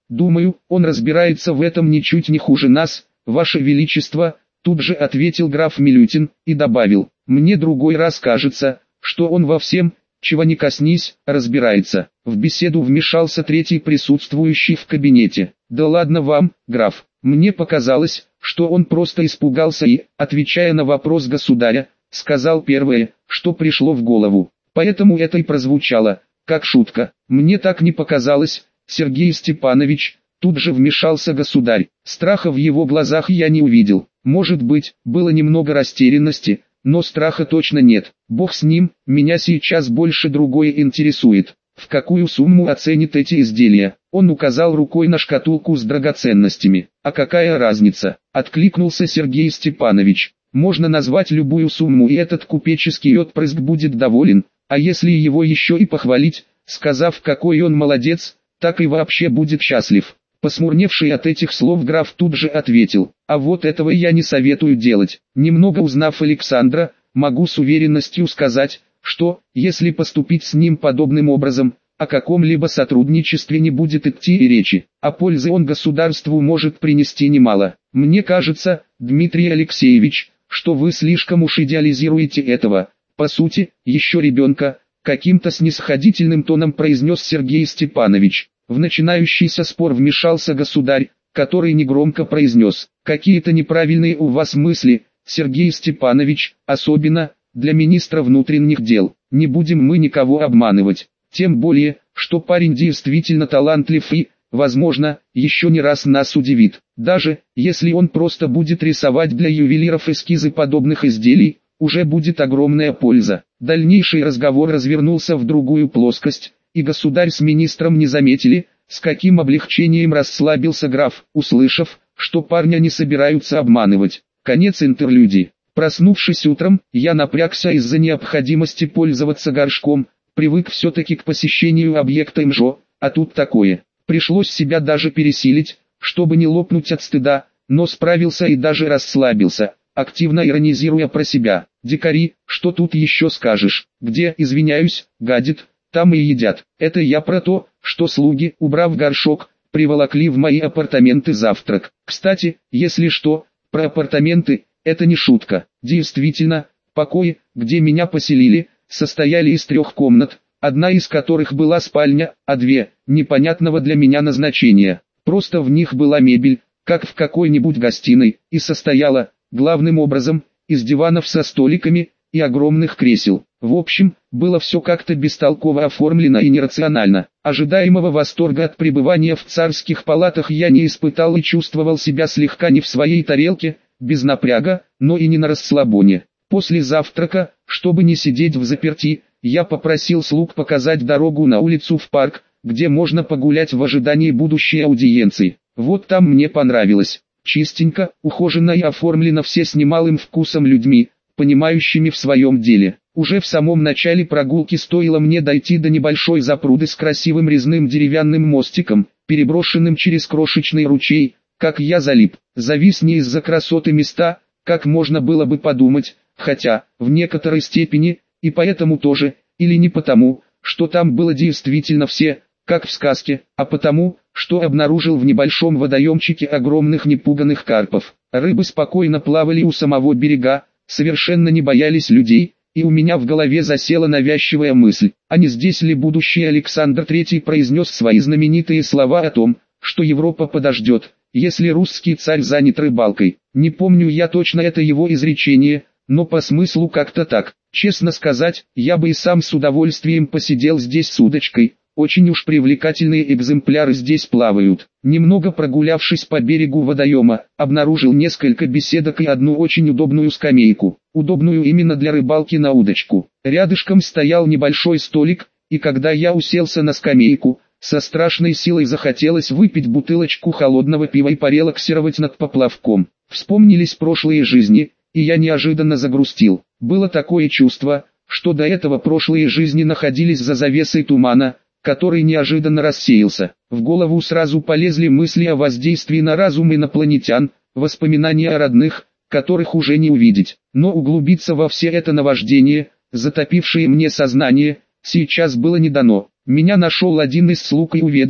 Думаю, он разбирается в этом ничуть не хуже нас, Ваше Величество, тут же ответил граф Милютин, и добавил, мне другой раз кажется, что он во всем, чего не коснись, разбирается. В беседу вмешался третий присутствующий в кабинете. Да ладно вам, граф, мне показалось, что он просто испугался и, отвечая на вопрос государя, сказал первое, что пришло в голову. Поэтому это и прозвучало, как шутка. Мне так не показалось, Сергей Степанович, тут же вмешался государь. Страха в его глазах я не увидел. Может быть, было немного растерянности, но страха точно нет. Бог с ним, меня сейчас больше другое интересует. В какую сумму оценит эти изделия? Он указал рукой на шкатулку с драгоценностями. А какая разница? Откликнулся Сергей Степанович. Можно назвать любую сумму, и этот купеческий отпрыск будет доволен, а если его еще и похвалить, сказав, какой он молодец, так и вообще будет счастлив. Посмурневший от этих слов граф тут же ответил, а вот этого я не советую делать. Немного узнав Александра, могу с уверенностью сказать, что, если поступить с ним подобным образом, о каком-либо сотрудничестве не будет идти и речи, а пользы он государству может принести немало. Мне кажется, Дмитрий Алексеевич, что вы слишком уж идеализируете этого, по сути, еще ребенка, каким-то снисходительным тоном произнес Сергей Степанович. В начинающийся спор вмешался государь, который негромко произнес, какие-то неправильные у вас мысли, Сергей Степанович, особенно, для министра внутренних дел. Не будем мы никого обманывать, тем более, что парень действительно талантлив и, возможно, еще не раз нас удивит. Даже, если он просто будет рисовать для ювелиров эскизы подобных изделий, уже будет огромная польза. Дальнейший разговор развернулся в другую плоскость, и государь с министром не заметили, с каким облегчением расслабился граф, услышав, что парня не собираются обманывать. Конец интерлюдии. Проснувшись утром, я напрягся из-за необходимости пользоваться горшком, привык все-таки к посещению объекта МЖО, а тут такое. Пришлось себя даже пересилить, чтобы не лопнуть от стыда, но справился и даже расслабился, активно иронизируя про себя. Дикари, что тут еще скажешь, где, извиняюсь, гадит, там и едят. Это я про то, что слуги, убрав горшок, приволокли в мои апартаменты завтрак. Кстати, если что, про апартаменты, это не шутка. Действительно, покои, где меня поселили, состояли из 3 комнат, одна из которых была спальня, а 2, непонятного для меня назначения. Просто в них была мебель, как в какой-нибудь гостиной, и состояла, главным образом, из диванов со столиками и огромных кресел. В общем, было все как-то бестолково оформлено и нерационально. Ожидаемого восторга от пребывания в царских палатах я не испытал и чувствовал себя слегка не в своей тарелке, без напряга, но и не на расслабоне. После завтрака, чтобы не сидеть взаперти, я попросил слуг показать дорогу на улицу в парк, где можно погулять в ожидании будущей аудиенции. Вот там мне понравилось. Чистенько, ухоженно и оформлено все с немалым вкусом людьми, понимающими в своем деле. Уже в самом начале прогулки стоило мне дойти до небольшой запруды с красивым резным деревянным мостиком, переброшенным через крошечный ручей, как я залип. Завис не из-за красоты места, как можно было бы подумать, хотя, в некоторой степени, и поэтому тоже, или не потому, что там было действительно все, как в сказке, а потому, что обнаружил в небольшом водоемчике огромных непуганных карпов. Рыбы спокойно плавали у самого берега, совершенно не боялись людей, и у меня в голове засела навязчивая мысль, а не здесь ли будущий Александр III произнес свои знаменитые слова о том, что Европа подождет, если русский царь занят рыбалкой. Не помню я точно это его изречение, но по смыслу как-то так. Честно сказать, я бы и сам с удовольствием посидел здесь с удочкой, очень уж привлекательные экземпляры здесь плавают. Немного прогулявшись по берегу водоема, обнаружил несколько беседок и одну очень удобную скамейку, удобную именно для рыбалки на удочку. Рядышком стоял небольшой столик, и когда я уселся на скамейку, со страшной силой захотелось выпить бутылочку холодного пива и порелаксировать над поплавком. Вспомнились прошлые жизни, и я неожиданно загрустил. Было такое чувство, что до этого прошлые жизни находились за завесой тумана, который неожиданно рассеялся. В голову сразу полезли мысли о воздействии на разум инопланетян, воспоминания о родных, которых уже не увидеть. Но углубиться во все это наваждение, затопившее мне сознание, сейчас было не дано. Меня нашел один из слуг и уведомил,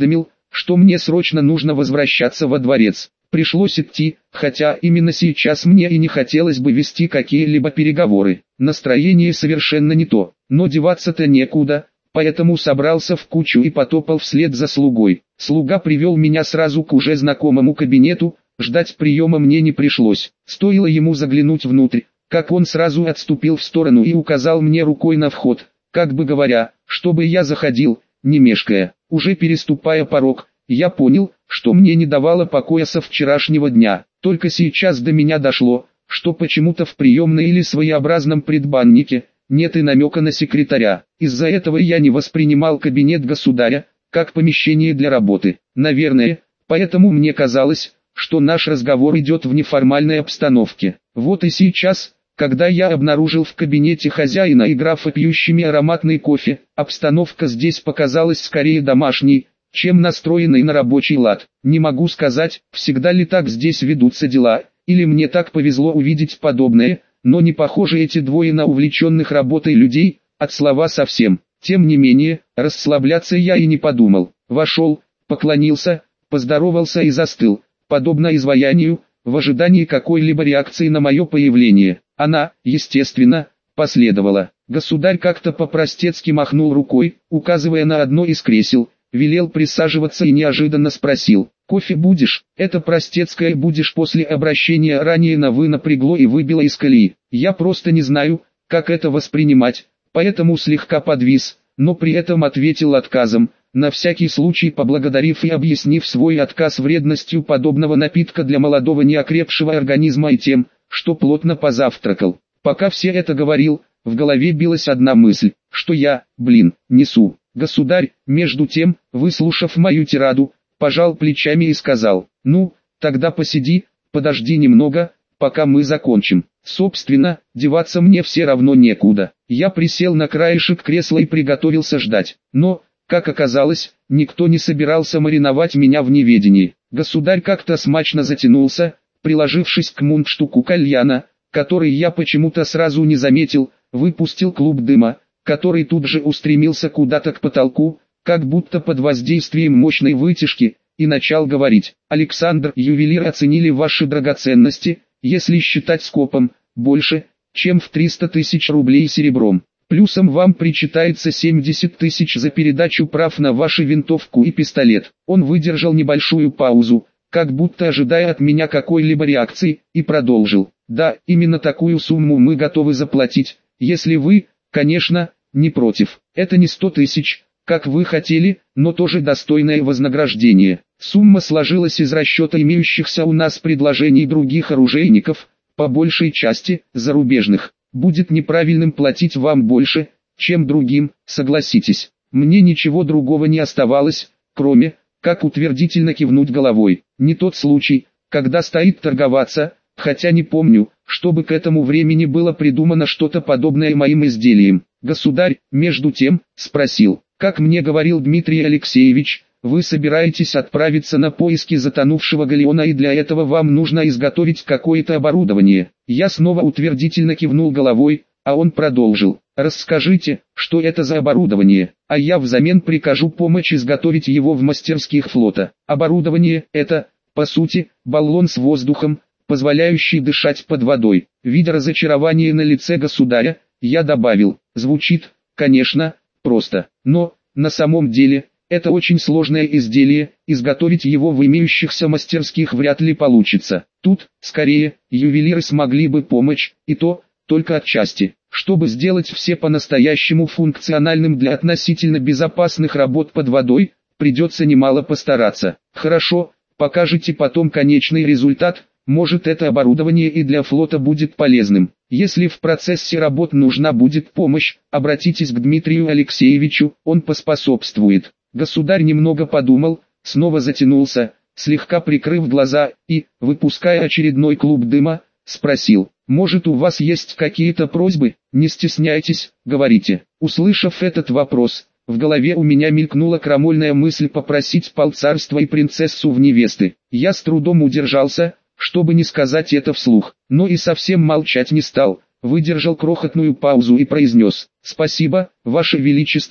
что мне срочно нужно возвращаться во дворец. Пришлось идти, хотя именно сейчас мне и не хотелось бы вести какие-либо переговоры. Настроение совершенно не то, но деваться-то некуда, поэтому собрался в кучу и потопал вслед за слугой. Слуга привел меня сразу к уже знакомому кабинету, ждать приема мне не пришлось. Стоило ему заглянуть внутрь, как он сразу отступил в сторону и указал мне рукой на вход, как бы говоря, чтобы я заходил, не мешкая. Уже переступая порог, я понял, что мне не давало покоя со вчерашнего дня. Только сейчас до меня дошло, что почему-то в приемной или своеобразном предбаннике нет и намека на секретаря. Из-за этого я не воспринимал кабинет государя как помещение для работы. Наверное, поэтому мне казалось, что наш разговор идет в неформальной обстановке. Вот и сейчас, когда я обнаружил в кабинете хозяина и графа пьющими ароматный кофе, обстановка здесь показалась скорее домашней, чем настроенной на рабочий лад. Не могу сказать, всегда ли так здесь ведутся дела, или мне так повезло увидеть подобное, но не похожи эти двое на увлеченных работой людей, от слова совсем. Тем не менее, расслабляться я и не подумал. Вошел, поклонился, поздоровался и застыл, подобно изваянию, в ожидании какой-либо реакции на мое появление. Она, естественно, последовала. Государь как-то по-простецки махнул рукой, указывая на одно из кресел, велел присаживаться и неожиданно спросил: «Кофе будешь?» Это простецкое «будешь» после обращения ранее на «вы» напрягло и выбило из колеи. Я просто не знаю, как это воспринимать, поэтому слегка подвис, но при этом ответил отказом, на всякий случай поблагодарив и объяснив свой отказ вредностью подобного напитка для молодого неокрепшего организма и тем, что плотно позавтракал. Пока все это говорил, в голове билась одна мысль, что я, несу. Государь, между тем, выслушав мою тираду, пожал плечами и сказал: «Ну, тогда посиди, подожди немного, пока мы закончим». Собственно, деваться мне все равно некуда. Я присел на краешек кресла и приготовился ждать. Но, как оказалось, никто не собирался мариновать меня в неведении. Государь как-то смачно затянулся, приложившись к мундштуку кальяна, который я почему-то сразу не заметил, выпустил клуб дыма, который тут же устремился куда-то к потолку, как будто под воздействием мощной вытяжки, и начал говорить: «Александр, ювелиры оценили ваши драгоценности, если считать скопом, больше, чем в 300 тысяч рублей серебром. Плюсом вам причитается 70 тысяч за передачу прав на вашу винтовку и пистолет». Он выдержал небольшую паузу, как будто ожидая от меня какой-либо реакции, и продолжил: «Да, именно такую сумму мы готовы заплатить, если вы, конечно, не против. Это не 100 тысяч, как вы хотели, но тоже достойное вознаграждение». Сумма сложилась из расчета имеющихся у нас предложений других оружейников, по большей части, зарубежных. Будет неправильным платить вам больше, чем другим, согласитесь. Мне ничего другого не оставалось, кроме, как утвердительно кивнуть головой. Не тот случай, когда стоит торговаться, хотя не помню, чтобы к этому времени было придумано что-то подобное моим изделиям. Государь, между тем, спросил: «Как мне говорил Дмитрий Алексеевич, вы собираетесь отправиться на поиски затонувшего галеона, и для этого вам нужно изготовить какое-то оборудование?» Я снова утвердительно кивнул головой, а он продолжил: «Расскажите, что это за оборудование, а я взамен прикажу помочь изготовить его в мастерских флота». Оборудование – это, по сути, баллон с воздухом, позволяющий дышать под водой. Видя разочарование на лице государя, я добавил: «Звучит, конечно, просто, но, на самом деле, это очень сложное изделие, изготовить его в имеющихся мастерских вряд ли получится. Тут, скорее, ювелиры смогли бы помочь, и то, только отчасти. Чтобы сделать все по-настоящему функциональным для относительно безопасных работ под водой, придется немало постараться. Хорошо, покажите потом конечный результат, может это оборудование и для флота будет полезным. Если в процессе работ нужна будет помощь, обратитесь к Дмитрию Алексеевичу, он поспособствует». Государь немного подумал, снова затянулся, слегка прикрыв глаза, и, выпуская очередной клуб дыма, спросил: «Может, у вас есть какие-то просьбы? Не стесняйтесь, говорите». Услышав этот вопрос, в голове у меня мелькнула крамольная мысль попросить полцарства и принцессу в невесты. Я с трудом удержался, чтобы не сказать это вслух, но и совсем молчать не стал, выдержал крохотную паузу и произнес: «Спасибо, Ваше Величество,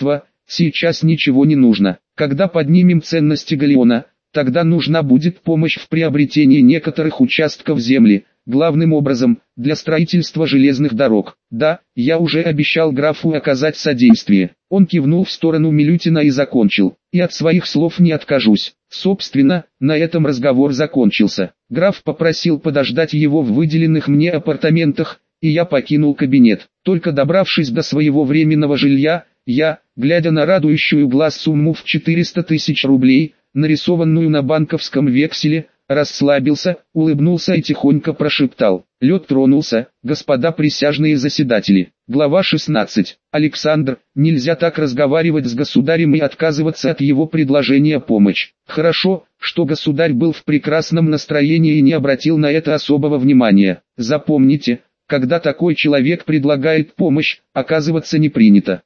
сейчас ничего не нужно. Когда поднимем ценности галеона, тогда нужна будет помощь в приобретении некоторых участков земли, главным образом, для строительства железных дорог. Да, я уже обещал графу оказать содействие. Он кивнул в сторону Милютина и закончил. И от своих слов не откажусь. Собственно, на этом разговор закончился. Граф попросил подождать его в выделенных мне апартаментах, и я покинул кабинет. Только добравшись до своего временного жилья, я, глядя на радующую глаз сумму в 400 тысяч рублей, нарисованную на банковском векселе, расслабился, улыбнулся и тихонько прошептал: «Лед тронулся, господа присяжные заседатели». Глава 16. Александр, нельзя так разговаривать с государем и отказываться от его предложения помочь. Хорошо, что государь был в прекрасном настроении и не обратил на это особого внимания. Запомните, когда такой человек предлагает помощь, оказываться не принято.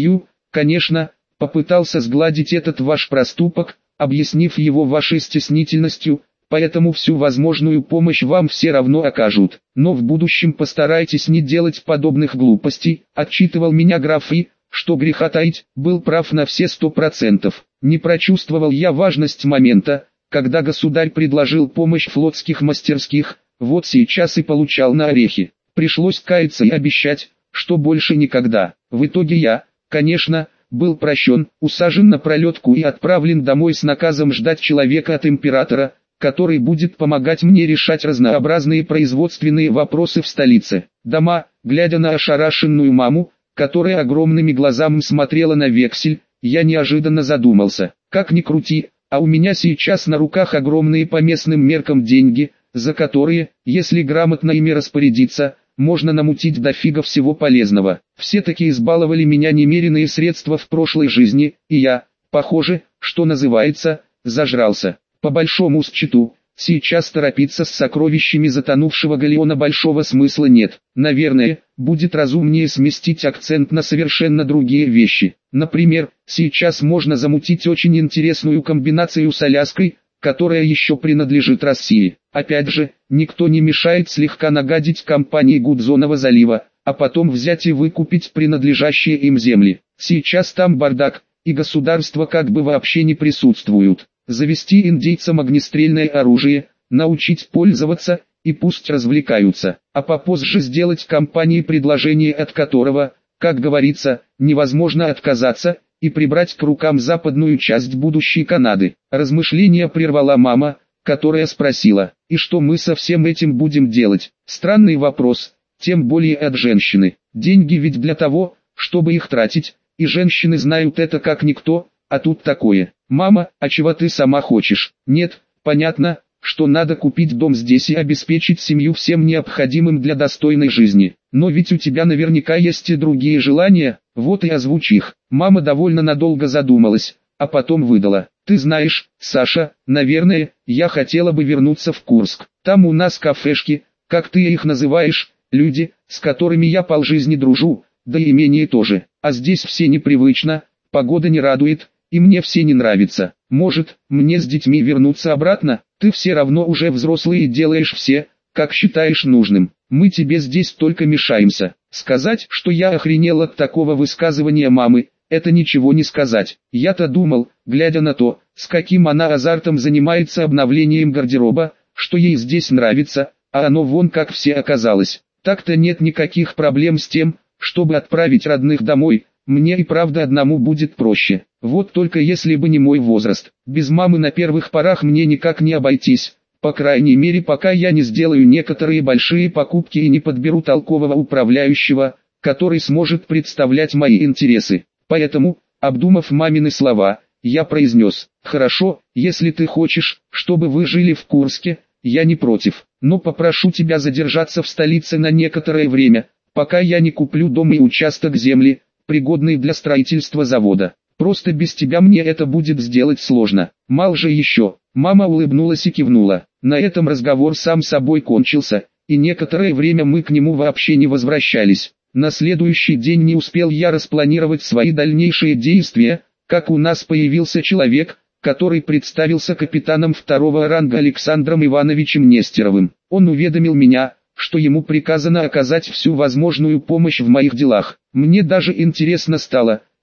Конечно, попытался сгладить этот ваш проступок, объяснив его вашей стеснительностью, поэтому всю возможную помощь вам все равно окажут. Но в будущем постарайтесь не делать подобных глупостей, отчитывал меня граф и, что греха таить, был прав на все 100%. Не прочувствовал я важность момента, когда государь предложил помощь флотских мастерских, вот сейчас и получал на орехи. Пришлось каяться и обещать, что больше никогда. В итоге я, конечно, был прощен, усажен на пролетку и отправлен домой с наказом ждать человека от императора, который будет помогать мне решать разнообразные производственные вопросы в столице. Дома, глядя на ошарашенную маму, которая огромными глазами смотрела на вексель, я неожиданно задумался. Как ни крути, а у меня сейчас на руках огромные по местным меркам деньги, за которые, если грамотно ими распорядиться, можно намутить дофига всего полезного. Все-таки избаловали меня немеренные средства в прошлой жизни, и я, похоже, что называется, зажрался. По большому счету, сейчас торопиться с сокровищами затонувшего галеона большого смысла нет. Наверное, будет разумнее сместить акцент на совершенно другие вещи. Например, сейчас можно замутить очень интересную комбинацию с Аляской, которая еще принадлежит России. Опять же, никто не мешает слегка нагадить компании Гудзонова залива, а потом взять и выкупить принадлежащие им земли. Сейчас там бардак, и государства как бы вообще не присутствуют. Завести индейцам огнестрельное оружие, научить пользоваться, и пусть развлекаются. А попозже сделать компании предложение, от которого, как говорится, невозможно отказаться, и прибрать к рукам западную часть будущей Канады. Размышления прервала мама, которая спросила: «И что мы со всем этим будем делать?» Странный вопрос, тем более от женщины. Деньги ведь для того, чтобы их тратить, и женщины знают это как никто, а тут такое. «Мама, а чего ты сама хочешь?» «Нет, понятно, что надо купить дом здесь и обеспечить семью всем необходимым для достойной жизни. Но ведь у тебя наверняка есть и другие желания, вот и озвучь их». Мама довольно надолго задумалась, а потом выдала: «Ты знаешь, Саша, наверное, я хотела бы вернуться в Курск. Там у нас кафешки, как ты их называешь, люди, с которыми я полжизни дружу, да и имение тоже. А здесь все непривычно, погода не радует, и мне все не нравится. Может, мне с детьми вернуться обратно? Ты все равно уже взрослый и делаешь все, как считаешь нужным. Мы тебе здесь только мешаемся». Сказать, что я охренел от такого высказывания мамы, это ничего не сказать. Я-то думал, глядя на то, с каким она азартом занимается обновлением гардероба, что ей здесь нравится, а оно вон как все оказалось. Так-то нет никаких проблем с тем, чтобы отправить родных домой. Мне и правда одному будет проще. Вот только если бы не мой возраст. Без мамы на первых порах мне никак не обойтись. По крайней мере, пока я не сделаю некоторые большие покупки и не подберу толкового управляющего, который сможет представлять мои интересы. Поэтому, обдумав мамины слова, я произнес: «Хорошо, если ты хочешь, чтобы вы жили в Курске, я не против. Но попрошу тебя задержаться в столице на некоторое время, пока я не куплю дом и участок земли, пригодный для строительства завода. Просто без тебя мне это будет сделать сложно. Мало же еще». Мама улыбнулась и кивнула. На этом разговор сам собой кончился, и некоторое время мы к нему вообще не возвращались. На следующий день не успел я распланировать свои дальнейшие действия, как у нас появился человек, который представился капитаном второго ранга Александром Ивановичем Нестеровым. Он уведомил меня, что ему приказано оказать всю возможную помощь в моих делах. Мне даже интересно стало,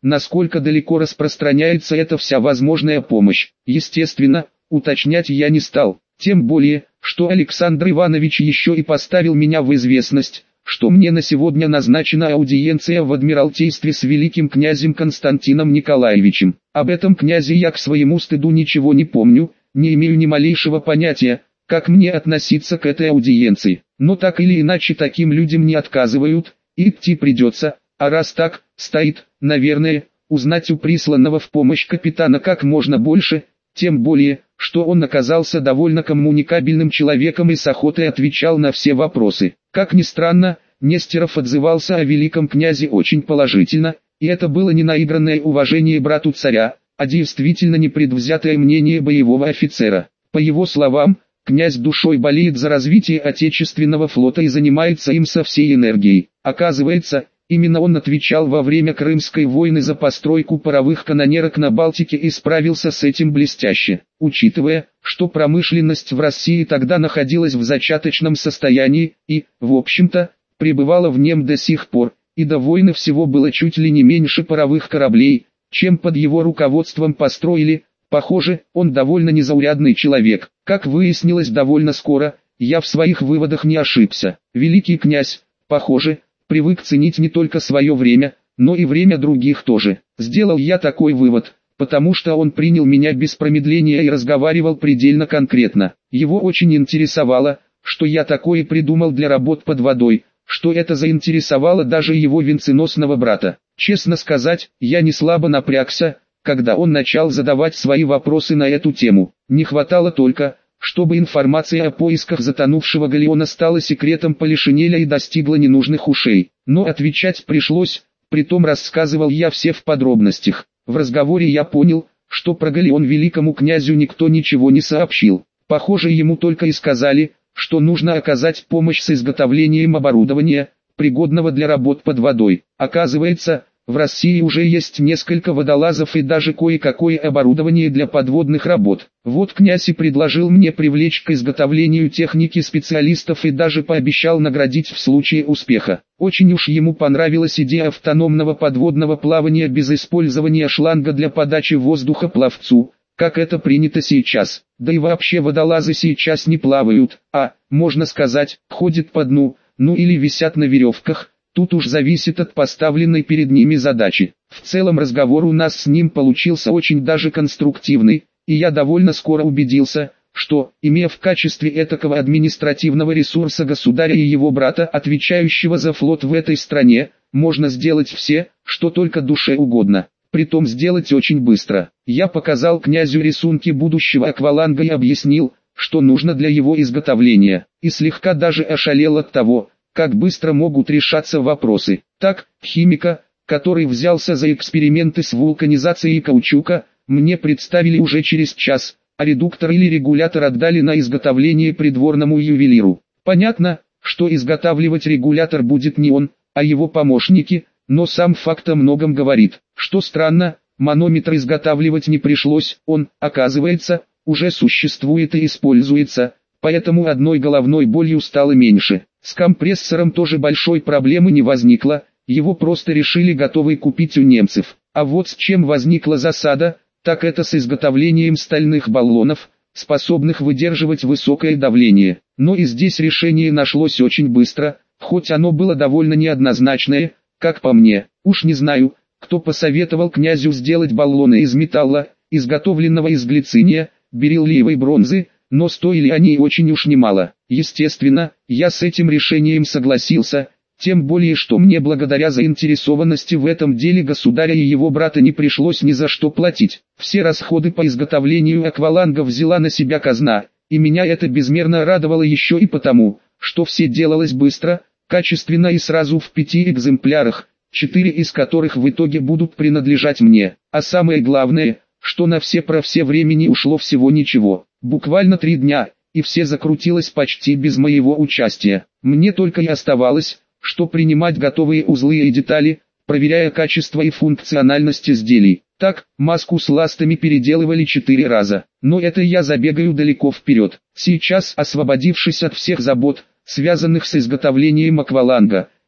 насколько далеко распространяется эта вся возможная помощь. Естественно, уточнять я не стал, тем более, что Александр Иванович еще и поставил меня в известность, что мне на сегодня назначена аудиенция в Адмиралтействе с великим князем Константином Николаевичем. Об этом князе я к своему стыду ничего не помню, не имею ни малейшего понятия, как мне относиться к этой аудиенции. Но так или иначе таким людям не отказывают, и идти придется, а раз так, стоит, наверное, узнать у присланного в помощь капитана как можно больше, тем более, что он оказался довольно коммуникабельным человеком и с охотой отвечал на все вопросы. Как ни странно, Нестеров отзывался о великом князе очень положительно, и это было не наигранное уважение брату царя, а действительно непредвзятое мнение боевого офицера. По его словам, князь душой болеет за развитие отечественного флота и занимается им со всей энергией. Оказывается, именно он отвечал во время Крымской войны за постройку паровых канонерок на Балтике и справился с этим блестяще. Учитывая, что промышленность в России тогда находилась в зачаточном состоянии и, в общем-то, пребывала в нем до сих пор, и до войны всего было чуть ли не меньше паровых кораблей, чем под его руководством построили. Похоже, он довольно незаурядный человек. Как выяснилось довольно скоро, я в своих выводах не ошибся. Великий князь, похоже, привык ценить не только свое время, но и время других тоже. Сделал я такой вывод, потому что он принял меня без промедления и разговаривал предельно конкретно. Его очень интересовало, что я такое придумал для работ под водой, что это заинтересовало даже его венценосного брата. Честно сказать, я не слабо напрягся, когда он начал задавать свои вопросы на эту тему. Не хватало только, чтобы информация о поисках затонувшего галеона стала секретом Полишинеля и достигла ненужных ушей. Но отвечать пришлось, притом рассказывал я все в подробностях. В разговоре я понял, что про галеон великому князю никто ничего не сообщил. Похоже, ему только и сказали, что нужно оказать помощь с изготовлением оборудования, пригодного для работ под водой. Оказывается, в России уже есть несколько водолазов и даже кое-какое оборудование для подводных работ. Вот князь и предложил мне привлечь к изготовлению техники специалистов и даже пообещал наградить в случае успеха. Очень уж ему понравилась идея автономного подводного плавания без использования шланга для подачи воздуха пловцу, как это принято сейчас. Да и вообще водолазы сейчас не плавают, а, можно сказать, ходят по дну, ну или висят на веревках. Тут уж зависит от поставленной перед ними задачи. В целом разговор у нас с ним получился очень даже конструктивный, и я довольно скоро убедился, что, имея в качестве этакого административного ресурса государя и его брата, отвечающего за флот в этой стране, можно сделать все, что только душе угодно. Притом сделать очень быстро. Я показал князю рисунки будущего акваланга и объяснил, что нужно для его изготовления, и слегка даже ошалел от того, как быстро могут решаться вопросы. Так, химика, который взялся за эксперименты с вулканизацией каучука, мне представили уже через час, а редуктор или регулятор отдали на изготовление придворному ювелиру. Понятно, что изготавливать регулятор будет не он, а его помощники, но сам факт о многом говорит. Что странно, манометр изготавливать не пришлось, он, оказывается, уже существует и используется, поэтому одной головной болью стало меньше. С компрессором тоже большой проблемы не возникло, его просто решили готовый купить у немцев. А вот с чем возникла засада, так это с изготовлением стальных баллонов, способных выдерживать высокое давление. Но и здесь решение нашлось очень быстро, хоть оно было довольно неоднозначное, как по мне. Уж не знаю, кто посоветовал князю сделать баллоны из металла, изготовленного из глициния, бериллиевой бронзы, но стоили они очень уж немало. Естественно, я с этим решением согласился, тем более что мне благодаря заинтересованности в этом деле государя и его брата не пришлось ни за что платить. Все расходы по изготовлению акваланга взяла на себя казна, и меня это безмерно радовало еще и потому, что все делалось быстро, качественно и сразу в 5 экземплярах, 4 из которых в итоге будут принадлежать мне. А самое главное, что на все про все времени ушло всего ничего. Буквально 3 дня, и все закрутилось почти без моего участия. Мне только и оставалось, что принимать готовые узлы и детали, проверяя качество и функциональность изделий. Так, маску с ластами переделывали 4 раза. Но это я забегаю далеко вперед. Сейчас, освободившись от всех забот, связанных с изготовлением акваланга,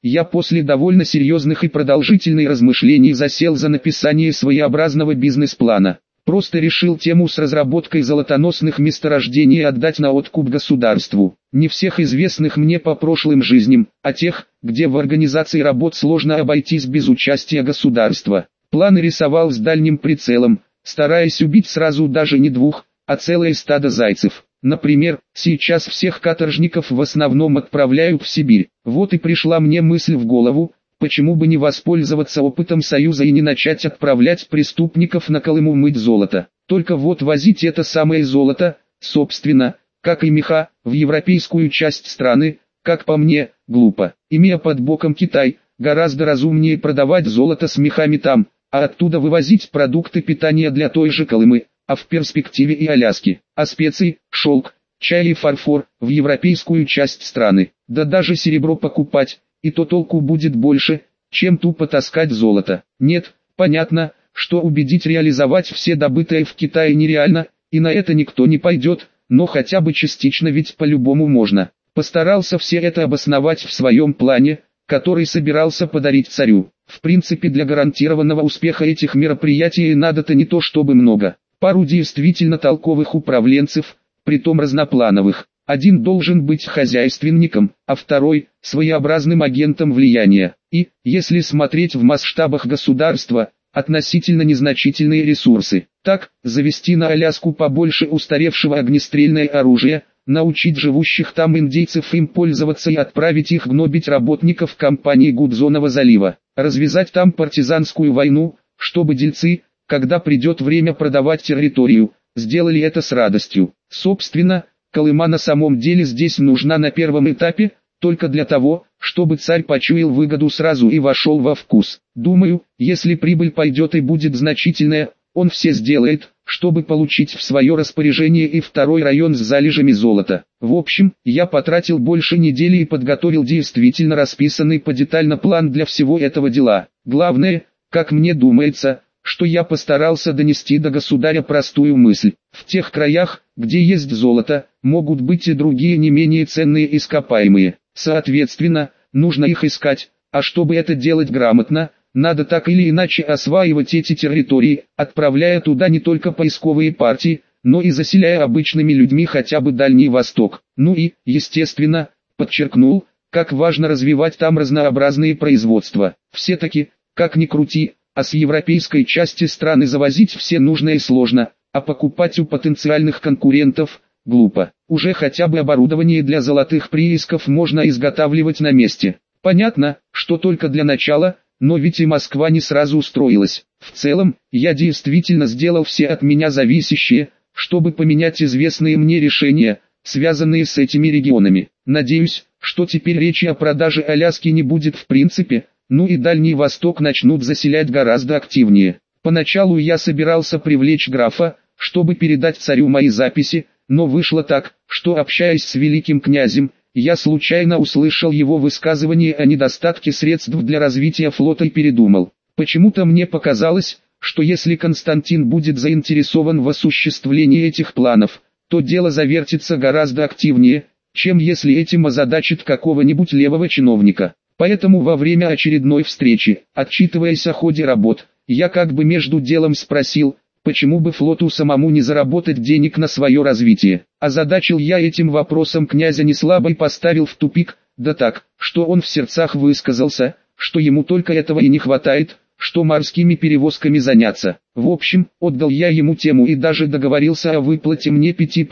я после довольно серьезных и продолжительных размышлений засел за написание своеобразного бизнес-плана. Просто решил тему с разработкой золотоносных месторождений отдать на откуп государству. Не всех известных мне по прошлым жизням, а тех, где в организации работ сложно обойтись без участия государства. Планы рисовал с дальним прицелом, стараясь убить сразу даже не двух, а целое стадо зайцев. Например, сейчас всех каторжников в основном отправляют в Сибирь. Вот и пришла мне мысль в голову, почему бы не воспользоваться опытом Союза и не начать отправлять преступников на Колыму мыть золото. Только вот возить это самое золото, собственно, как и меха, в европейскую часть страны, как по мне, глупо. Имея под боком Китай, гораздо разумнее продавать золото с мехами там, а оттуда вывозить продукты питания для той же Колымы, а в перспективе и Аляски, а специи, шелк, чай и фарфор в европейскую часть страны. Да даже серебро покупать, и то толку будет больше, чем тупо таскать золото. Нет, понятно, что убедить реализовать все добытое в Китае нереально, и на это никто не пойдет, но хотя бы частично ведь по-любому можно. Постарался все это обосновать в своем плане, который собирался подарить царю. В принципе, для гарантированного успеха этих мероприятий надо-то не то чтобы много. Пару действительно толковых управленцев, притом разноплановых. Один должен быть хозяйственником, а второй – своеобразным агентом влияния. И, если смотреть в масштабах государства, относительно незначительные ресурсы. Так, завести на Аляску побольше устаревшего огнестрельное оружия, научить живущих там индейцев им пользоваться и отправить их гнобить работников компании Гудзонова залива. Развязать там партизанскую войну, чтобы дельцы, когда придет время продавать территорию, сделали это с радостью. Собственно, Колыма на самом деле здесь нужна на первом этапе, только для того, чтобы царь почуял выгоду сразу и вошел во вкус. Думаю, если прибыль пойдет и будет значительная, он все сделает, чтобы получить в свое распоряжение и второй район с залежами золота. В общем, я потратил больше недели и подготовил действительно расписанный подетально план для всего этого дела. Главное, как мне думается, что я постарался донести до государя простую мысль. В тех краях, где есть золото, могут быть и другие не менее ценные ископаемые. Соответственно, нужно их искать, а чтобы это делать грамотно, надо так или иначе осваивать эти территории, отправляя туда не только поисковые партии, но и заселяя обычными людьми хотя бы Дальний Восток. Ну и, естественно, подчеркнул, как важно развивать там разнообразные производства. Все-таки, как ни крути, а с европейской части страны завозить все нужное сложно, а покупать у потенциальных конкурентов – глупо. Уже хотя бы оборудование для золотых приисков можно изготавливать на месте. Понятно, что только для начала, но ведь и Москва не сразу устроилась. В целом, я действительно сделал все от меня зависящее, чтобы поменять известные мне решения, связанные с этими регионами. Надеюсь, что теперь речи о продаже Аляски не будет в принципе. Ну и Дальний Восток начнут заселять гораздо активнее. Поначалу я собирался привлечь графа, чтобы передать царю мои записи, но вышло так, что общаясь с великим князем, я случайно услышал его высказывание о недостатке средств для развития флота и передумал. Почему-то мне показалось, что если Константин будет заинтересован в осуществлении этих планов, то дело завертится гораздо активнее, чем если этим озадачит какого-нибудь левого чиновника. Поэтому во время очередной встречи, отчитываясь о ходе работ, я как бы между делом спросил, почему бы флоту самому не заработать денег на свое развитие. Озадачил я этим вопросом князя неслабо и поставил в тупик, да так, что он в сердцах высказался, что ему только этого и не хватает, что морскими перевозками заняться. В общем, отдал я ему тему и даже договорился о выплате мне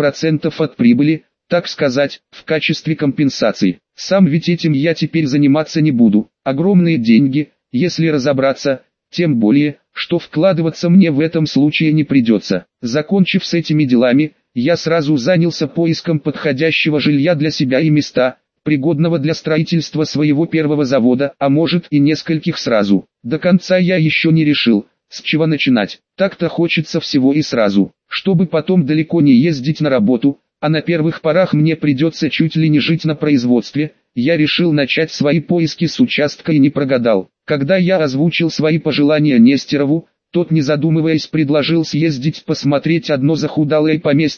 5% от прибыли, так сказать, в качестве компенсации. Сам ведь этим я теперь заниматься не буду. Огромные деньги, если разобраться, тем более, что вкладываться мне в этом случае не придется. Закончив с этими делами, я сразу занялся поиском подходящего жилья для себя и места, пригодного для строительства своего первого завода, а может и нескольких сразу. До конца я еще не решил, с чего начинать. Так-то хочется всего и сразу, чтобы потом далеко не ездить на работу, а на первых порах мне придется чуть ли не жить на производстве. Я решил начать свои поиски с участка и не прогадал. Когда я озвучил свои пожелания Нестерову, тот не задумываясь предложил съездить посмотреть одно захудалое поместье,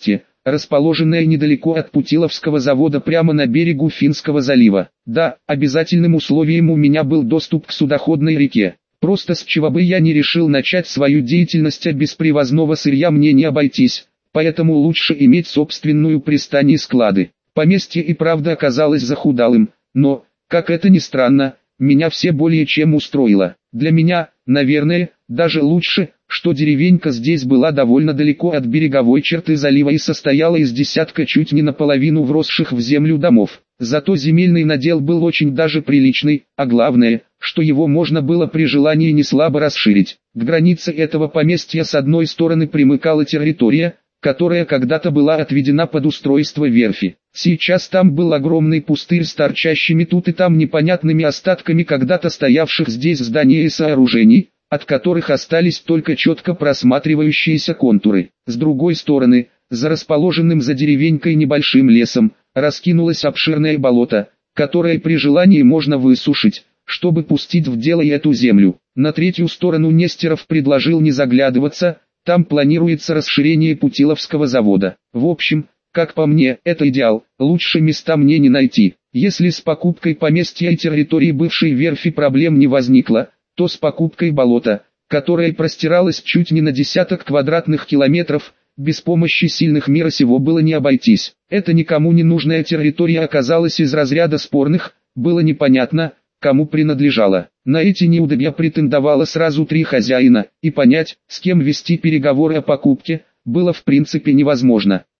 расположенная недалеко от Путиловского завода прямо на берегу Финского залива. Да, обязательным условием у меня был доступ к судоходной реке. Просто с чего бы я не решил начать свою деятельность, а без привозного сырья мне не обойтись, поэтому лучше иметь собственную пристань и склады. Поместье и правда оказалось захудалым, но, как это ни странно, меня все более чем устроило. Для меня, наверное, даже лучше, что деревенька здесь была довольно далеко от береговой черты залива и состояла из десятка чуть не наполовину вросших в землю домов. Зато земельный надел был очень даже приличный, а главное, что его можно было при желании не слабо расширить. К границе этого поместья с одной стороны примыкала территория, которая когда-то была отведена под устройство верфи. Сейчас там был огромный пустырь с торчащими тут и там непонятными остатками когда-то стоявших здесь зданий и сооружений, от которых остались только четко просматривающиеся контуры. С другой стороны, за расположенным за деревенькой небольшим лесом, раскинулось обширное болото, которое при желании можно высушить, чтобы пустить в дело и эту землю. На третью сторону Нестеров предложил не заглядываться, там планируется расширение Путиловского завода. В общем, как по мне, это идеал, лучше места мне не найти. Если с покупкой поместья и территории бывшей верфи проблем не возникло, то с покупкой болота, которое простиралось чуть не на десяток квадратных километров, без помощи сильных мира сего было не обойтись. Эта никому не нужная территория оказалась из разряда спорных, было непонятно, кому принадлежала. На эти неудобья претендовало сразу 3 хозяина, и понять, с кем вести переговоры о покупке, было в принципе невозможно.